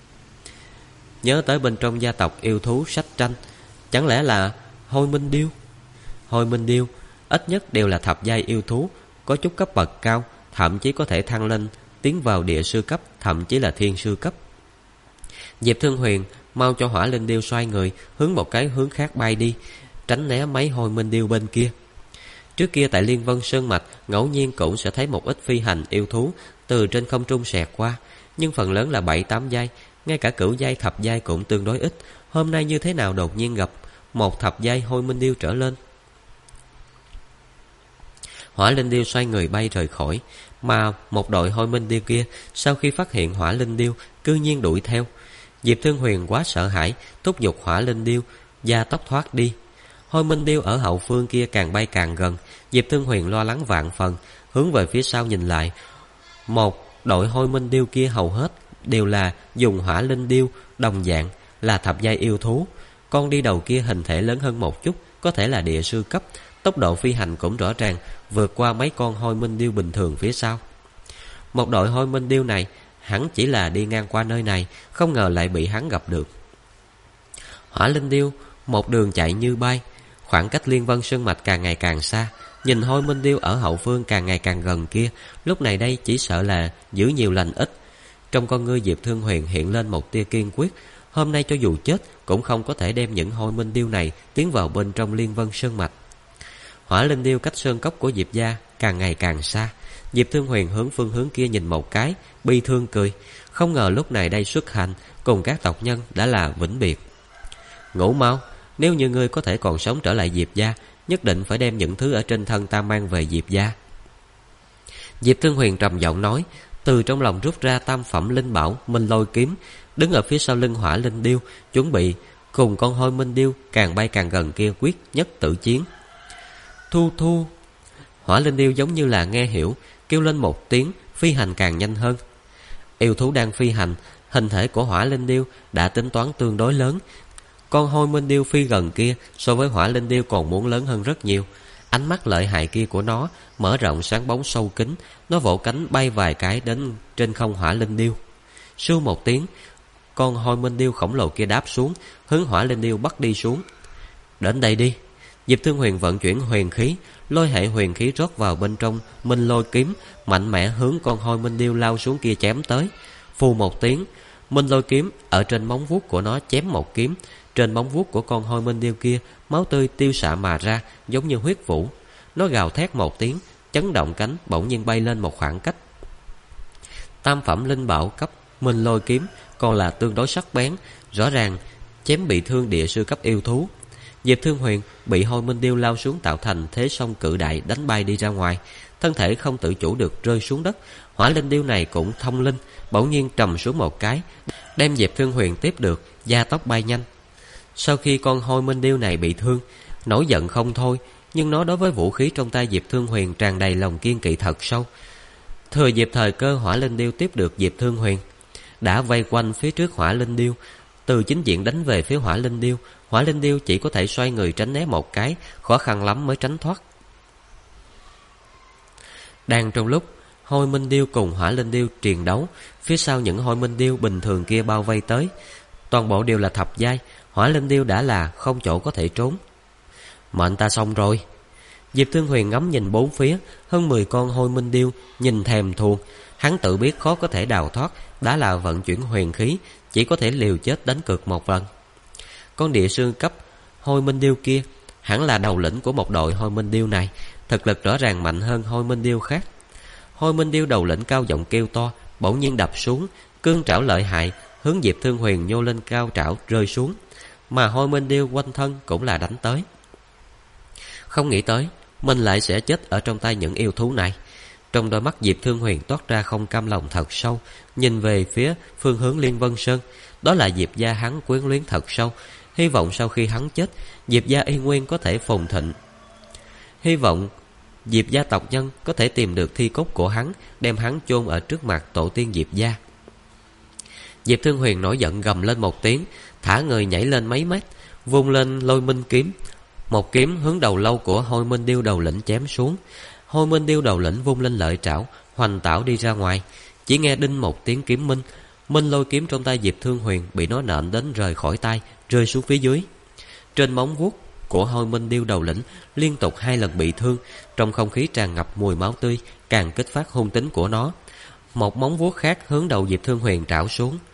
Nhớ tới bên trong gia tộc yêu thú sách tranh, chẳng lẽ là Hôi Minh Điêu? Hôi Minh Điêu ít nhất đều là thập giai yêu thú, có chút cấp bậc cao, thậm chí có thể thăng lên tiến vào địa sư cấp, thậm chí là thiên sư cấp. Diệp Thương Huyền mau cho Hỏa Linh Điêu xoay người, hướng một cái hướng khác bay đi, tránh né mấy Hôi Minh Điêu bên kia. Trước kia tại Liên Vân Sơn Mạch, ngẫu nhiên cũng sẽ thấy một ít phi hành yêu thú từ trên không trung xẹt qua, nhưng phần lớn là 7-8 giai, ngay cả cửu giai thập giai cũng tương đối ít. Hôm nay như thế nào đột nhiên gặp một thập giai Hôi Minh Điêu trở lên? Hỏa Linh Điêu xoay người bay rời khỏi, mà một đội Hôi Minh Điêu kia sau khi phát hiện Hỏa Linh Điêu cư nhiên đuổi theo. Diệp Thương Huyền quá sợ hãi, thúc giục Hỏa Linh Điêu gia tốc thoát đi. Hôi Minh Điêu ở hậu phương kia càng bay càng gần, Diệp Thương Huyền lo lắng vạn phần, hướng về phía sau nhìn lại. Một đội Hôi Minh Điêu kia hầu hết đều là dùng Hỏa Linh Điêu đồng dạng là thập giai yêu thú. Con đi đầu kia hình thể lớn hơn một chút, có thể là địa sư cấp, tốc độ phi hành cũng rõ ràng vượt qua mấy con Hôi Minh Điêu bình thường phía sau. Một đội Hôi Minh Điêu này hẳn chỉ là đi ngang qua nơi này, không ngờ lại bị hắn gặp được. Hỏa Linh Điêu một đường chạy như bay, khoảng cách Liên Vân Sơn Mạch càng ngày càng xa. Nhìn Hôi Minh Điêu ở hậu phương càng ngày càng gần kia, lúc này đây chỉ sợ là giữ nhiều lành ít. Trong con ngươi Diệp Thương Huyền hiện lên một tia kiên quyết. Hôm nay cho dù chết cũng không có thể đem những Hôi Minh Điêu này tiến vào bên trong Liên Vân Sơn Mạch. Hỏa Linh Điêu cách sơn cốc của Diệp gia càng ngày càng xa. Diệp Thương Huyền hướng phương hướng kia nhìn một cái, bi thương cười. Không ngờ lúc này đây xuất hành cùng các tộc nhân đã là vĩnh biệt. Ngủ mau, nếu như ngươi có thể còn sống trở lại Diệp gia, nhất định phải đem những thứ ở trên thân ta mang về Diệp gia. Diệp Thương Huyền trầm giọng nói, từ trong lòng rút ra tam phẩm linh bảo Minh Lôi kiếm, đứng ở phía sau lưng Hỏa Linh Điêu, chuẩn bị cùng con Hôi Minh Điêu càng bay càng gần kia quyết nhất tử chiến. Thu thu. Hỏa Linh Điêu giống như là nghe hiểu, kêu lên một tiếng, phi hành càng nhanh hơn. Yêu thú đang phi hành, hình thể của Hỏa Linh Điêu đã tính toán tương đối lớn. Con Hôi Minh Điêu phi gần kia so với Hỏa Linh Điêu còn muốn lớn hơn rất nhiều. Ánh mắt lợi hại kia của nó mở rộng sáng bóng sâu kín, nó vỗ cánh bay vài cái đến trên không Hỏa Linh Điêu. Sưu một tiếng, con Hôi Minh Điêu khổng lồ kia đáp xuống, hướng Hỏa Linh Điêu bắt đi xuống. Đến đây đi. Diệp Thương Huyền vận chuyển huyền khí, lôi hệ huyền khí rót vào bên trong Minh Lôi kiếm, mạnh mẽ hướng con Hôi Minh Điêu lao xuống kia chém tới. Phù một tiếng, Minh Lôi kiếm ở trên móng vuốt của nó chém một kiếm. Trên móng vuốt của con Hôi Minh Điêu kia, máu tươi tiêu xạ mà ra, giống như huyết vũ. Nó gào thét một tiếng, chấn động cánh, bỗng nhiên bay lên một khoảng cách. Tam phẩm linh bảo cấp Minh Lôi kiếm còn là tương đối sắc bén, rõ ràng chém bị thương địa sư cấp yêu thú. Diệp Thương Huyền bị Hôi Minh Điêu lao xuống tạo thành thế sông cự đại đánh bay đi ra ngoài, thân thể không tự chủ được rơi xuống đất. Hỏa Linh Điêu này cũng thông linh, bỗng nhiên trầm xuống một cái, đem Diệp Thương Huyền tiếp được, gia tốc bay nhanh. Sau khi con Hôi Minh Điêu này bị thương, nổi giận không thôi, nhưng nó đối với vũ khí trong tay Diệp Thương Huyền tràn đầy lòng kiên kỵ thật sâu. Thừa dịp thời cơ, Hỏa Linh Điêu tiếp được Diệp Thương Huyền, đã vây quanh phía trước Hỏa Linh Điêu, từ chính diện đánh về phía Hỏa Linh Điêu. Hỏa Linh Điêu chỉ có thể xoay người tránh né một cái, khó khăn lắm mới tránh thoát. Đang trong lúc Hôi Minh Điêu cùng Hỏa Linh Điêu triền đấu, phía sau những Hôi Minh Điêu bình thường kia bao vây tới, toàn bộ đều là thập giai. Hỏa Linh Điêu đã là không chỗ có thể trốn. Mệnh ta xong rồi. Diệp Thương Huyền ngắm nhìn bốn phía, hơn 10 con Hôi Minh Điêu nhìn thèm thuồng. Hắn tự biết khó có thể đào thoát, đã là vận chuyển huyền khí, chỉ có thể liều chết đánh cược một lần. Con địa sư cấp Hôi Minh Điêu kia hẳn là đầu lĩnh của một đội Hôi Minh Điêu này, thực lực rõ ràng mạnh hơn Hôi Minh Điêu khác. Hôi Minh Điêu đầu lĩnh cao giọng kêu to, bỗng nhiên đập xuống, cương trảo lợi hại hướng Diệp Thương Huyền nhô lên cao trảo rơi xuống, mà Hôi Minh Điêu quanh thân cũng là đánh tới. Không nghĩ tới mình lại sẽ chết ở trong tay những yêu thú này. Trong đôi mắt Diệp Thương Huyền toát ra không cam lòng thật sâu, nhìn về phía phương hướng Liên Vân Sơn. Đó là Diệp gia hắn quyến luyến thật sâu, hy vọng sau khi hắn chết, Diệp gia y nguyên có thể phồn thịnh. Hy vọng Diệp gia tộc nhân có thể tìm được thi cốt của hắn, đem hắn chôn ở trước mặt tổ tiên Diệp gia. Diệp Thương Huyền nổi giận gầm lên một tiếng, thả người nhảy lên mấy mét, vung lên Lôi Minh kiếm, một kiếm hướng đầu lâu của Hôi Minh Điêu đầu lĩnh chém xuống. Hôi Minh Điêu đầu lĩnh vung lên lợi trảo, hoành tảo đi ra ngoài. Chỉ nghe đinh một tiếng kiếm minh, Minh Lôi kiếm trong tay Diệp Thương Huyền bị nó nện đến rời khỏi tay, rơi xuống phía dưới. Trên móng vuốt của Hôi Minh Điêu đầu lĩnh liên tục 2 lần bị thương, trong không khí tràn ngập mùi máu tươi, càng kích phát hung tính của nó. Một móng vuốt khác hướng đầu Diệp Thương Huyền trảo xuống.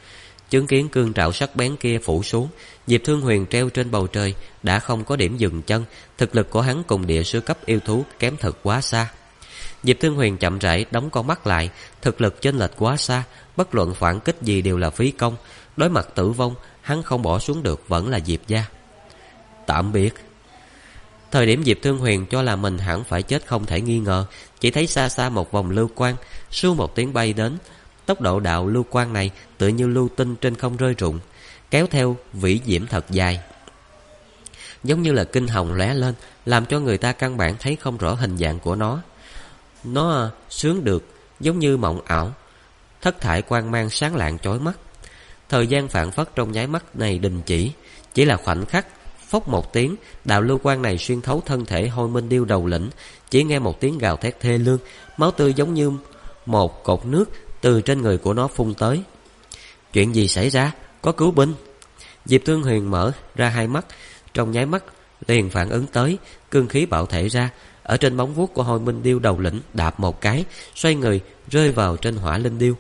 Chứng kiến cương trảo sắc bén kia phủ xuống, Diệp Thương Huyền treo trên bầu trời đã không có điểm dừng chân. Thực lực của hắn cùng địa sư cấp yêu thú kém thật quá xa. Diệp Thương Huyền chậm rãi đóng con mắt lại. Thực lực chênh lệch quá xa, bất luận phản kích gì đều là phí công. Đối mặt tử vong, hắn không bỏ xuống được vẫn là Diệp gia. Tạm biệt. Thời điểm Diệp Thương Huyền cho là mình hẳn phải chết không thể nghi ngờ, chỉ thấy xa xa một vòng lưu quang sưu một tiếng bay đến. Tốc độ đạo lưu quang này tựa như lưu tinh trên không rơi rụng, kéo theo vĩ diễm thật dài, giống như là kinh hồng lóe lên, làm cho người ta căn bản thấy không rõ hình dạng của nó. Nó sướng được giống như mộng ảo, thất thải quang mang sáng lạng chói mắt. Thời gian phảng phất trong nháy mắt này đình chỉ là khoảnh khắc. Phốc một tiếng, đạo lưu quang này xuyên thấu thân thể Hôi Minh Điêu đầu lĩnh. Chỉ nghe một tiếng gào thét thê lương, máu tươi giống như một cột nước từ trên người của nó phun tới. Chuyện gì xảy ra? Có cứu binh. Diệp Thương Huyền mở ra hai mắt, trong nháy mắt liền phản ứng tới, cương khí bạo thể ra, ở trên móng vuốt của Hôi Minh Điêu đầu lĩnh đạp một cái, xoay người rơi vào trên Hỏa Linh Điêu.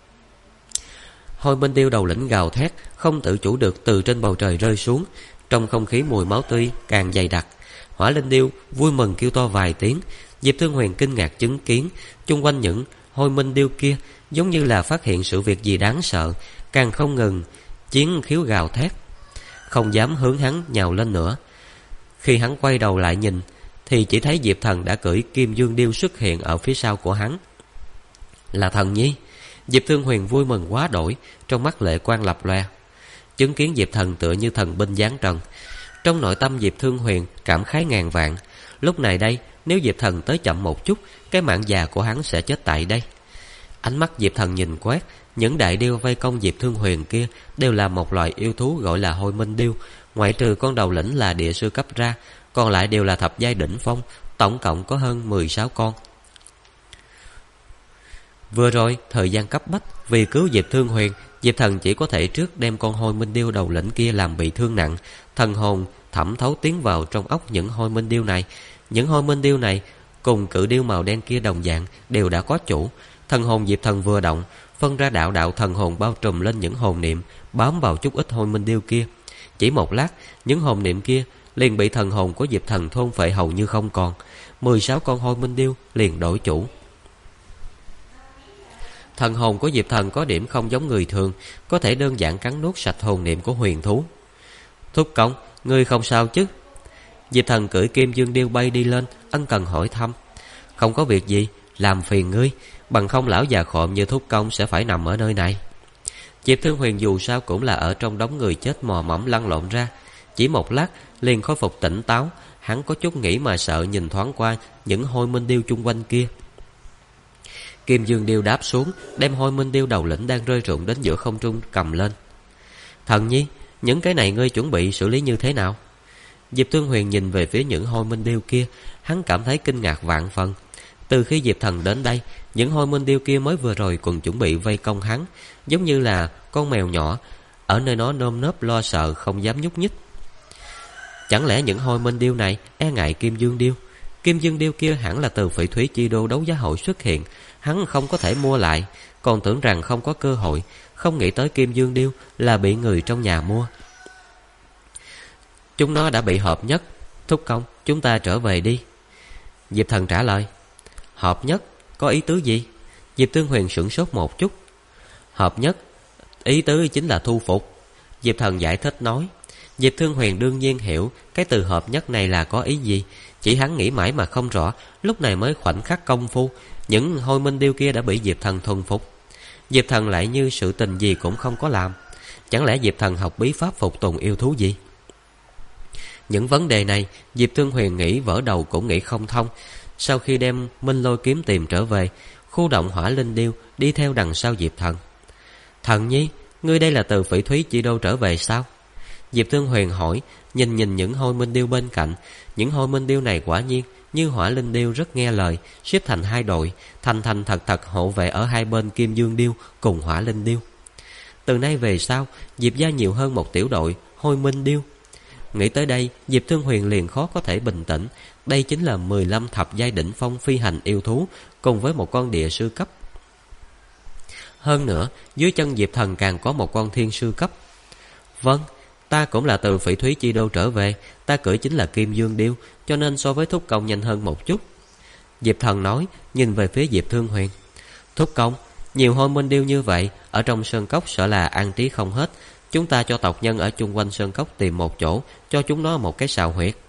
Hôi Minh Điêu đầu lĩnh gào thét, không tự chủ được từ trên bầu trời rơi xuống. Trong không khí mùi máu tươi càng dày đặc. Hỏa Linh Điêu vui mừng kêu to vài tiếng. Diệp Thương Huyền kinh ngạc chứng kiến chung quanh những Hôi Minh Điêu kia giống như là phát hiện sự việc gì đáng sợ, càng không ngừng chiến khiếu gào thét, không dám hướng hắn nhào lên nữa. Khi hắn quay đầu lại nhìn thì chỉ thấy Diệp Thần đã cưỡi Kim Dương Điêu xuất hiện ở phía sau của hắn. Là Thần Nhi. Diệp Thương Huyền vui mừng quá đổi, trong mắt lệ quang lập loè. Chứng kiến Diệp Thần tựa như thần binh giáng trần, trong nội tâm Diệp Thương Huyền cảm khái ngàn vạn. Lúc này đây, nếu Diệp Thần tới chậm một chút, cái mạng già của hắn sẽ chết tại đây. Ánh mắt Diệp Thần nhìn quét, những đại điêu vây công Diệp Thương Huyền kia đều là một loại yêu thú gọi là Hôi Minh Điêu. Ngoại trừ con đầu lĩnh là địa sư cấp ra, còn lại đều là thập giai đỉnh phong, tổng cộng có hơn 16 con. Vừa rồi thời gian cấp bách, vì cứu Diệp Thương Huyền, Diệp Thần chỉ có thể trước đem con Hôi Minh Điêu đầu lĩnh kia làm bị thương nặng. Thần hồn thẩm thấu tiến vào trong óc những Hôi Minh Điêu này. Những Hôi Minh Điêu này cùng cự điêu màu đen kia đồng dạng đều đã có chủ. Thần hồn Diệp Thần vừa động, phân ra đạo đạo thần hồn bao trùm lên những hồn niệm, bám vào chút ít Hôi Minh Điêu kia. Chỉ một lát, những hồn niệm kia liền bị thần hồn của Diệp Thần thôn phệ hầu như không còn. 16 con Hôi Minh Điêu liền đổi chủ. Thần hồn của Diệp Thần có điểm không giống người thường, có thể đơn giản cắn nuốt sạch hồn niệm của huyền thú. Thúc công, ngươi không sao chứ? Diệp Thần cưỡi Kim Dương Điêu bay đi lên, ân cần hỏi thăm. Không có việc gì, làm phiền ngươi, bằng không lão già khộm như thúc công sẽ phải nằm ở nơi này. Diệp Thương Huyền dù sao cũng là ở trong đống người chết mò mẫm lăn lộn ra, chỉ một lát liền khôi phục tỉnh táo. Hắn có chút nghĩ mà sợ, nhìn thoáng qua những Hôi Minh Điêu chung quanh kia. Kim Dương Điêu đáp xuống, đem Hôi Minh Điêu đầu lĩnh đang rơi rụng đến giữa không trung cầm lên. Thần Nhi, những cái này ngươi chuẩn bị xử lý như thế nào? Diệp Thương Huyền nhìn về phía những Hôi Minh Điêu kia, hắn cảm thấy kinh ngạc vạn phần. Từ khi Diệp Thần đến đây, những Hôi Minh Điêu kia mới vừa rồi còn chuẩn bị vây công hắn, giống như là con mèo nhỏ ở nơi nó nơm nớp lo sợ không dám nhúc nhích. Chẳng lẽ những Hôi Minh Điêu này e ngại Kim Dương Điêu? Kim Dương Điêu kia hẳn là từ Phỉ Thúy Chi Đô đấu giá hội xuất hiện, hắn không có thể mua lại, còn tưởng rằng không có cơ hội, không nghĩ tới Kim Dương Điêu là bị người trong nhà mua. Chúng nó đã bị hợp nhất. Thúc công, chúng ta trở về đi. Diệp Thần trả lời. Hợp nhất? Có ý tứ gì? Diệp Thương Huyền sửng sốt một chút. Hợp nhất, ý tứ chính là thu phục. Diệp Thần giải thích nói. Diệp Thương Huyền đương nhiên hiểu cái từ hợp nhất này là có ý gì, chỉ hắn nghĩ mãi mà không rõ. Lúc này mới khoảnh khắc công phu, những Hôi Minh Điêu kia đã bị Diệp Thần thuần phục. Diệp Thần lại như sự tình gì cũng không có làm. Chẳng lẽ Diệp Thần học bí pháp phục tùng yêu thú gì? Những vấn đề này Diệp Thương Huyền nghĩ vỡ đầu cũng nghĩ không thông. Sau khi đem Minh Lôi kiếm tìm trở về, khu động Hỏa Linh Điêu đi theo đằng sau Diệp Thần. Thần Nhi, ngươi đây là từ Phỉ Thúy Chi Đô trở về sao? Diệp Thương Huyền hỏi, nhìn những Hôi Minh Điêu bên cạnh. Những Hôi Minh Điêu này quả nhiên như Hỏa Linh Điêu rất nghe lời, xếp thành hai đội, thành thật hộ vệ ở hai bên Kim Dương Điêu cùng Hỏa Linh Điêu. Từ nay về sau, Diệp gia nhiều hơn một tiểu đội Hôi Minh Điêu. Nghĩ tới đây, Diệp Thương Huyền liền khó có thể bình tĩnh. Đây chính là 15 thập giai đỉnh phong phi hành yêu thú cùng với một con địa sư cấp. Hơn nữa, dưới chân Diệp Thần càng có một con thiên sư cấp. Vâng, ta cũng là từ Phỉ Thúy Chi Đô trở về. Ta cưỡi chính là Kim Dương Điêu, cho nên so với Thúc Công nhanh hơn một chút. Diệp Thần nói, nhìn về phía Diệp Thương Huyền. Thúc Công, nhiều hôi minh điêu như vậy, ở trong sơn cốc sợ là an trí không hết. Chúng ta cho tộc nhân ở chung quanh sơn cốc tìm một chỗ, cho chúng nó một cái sào huyệt.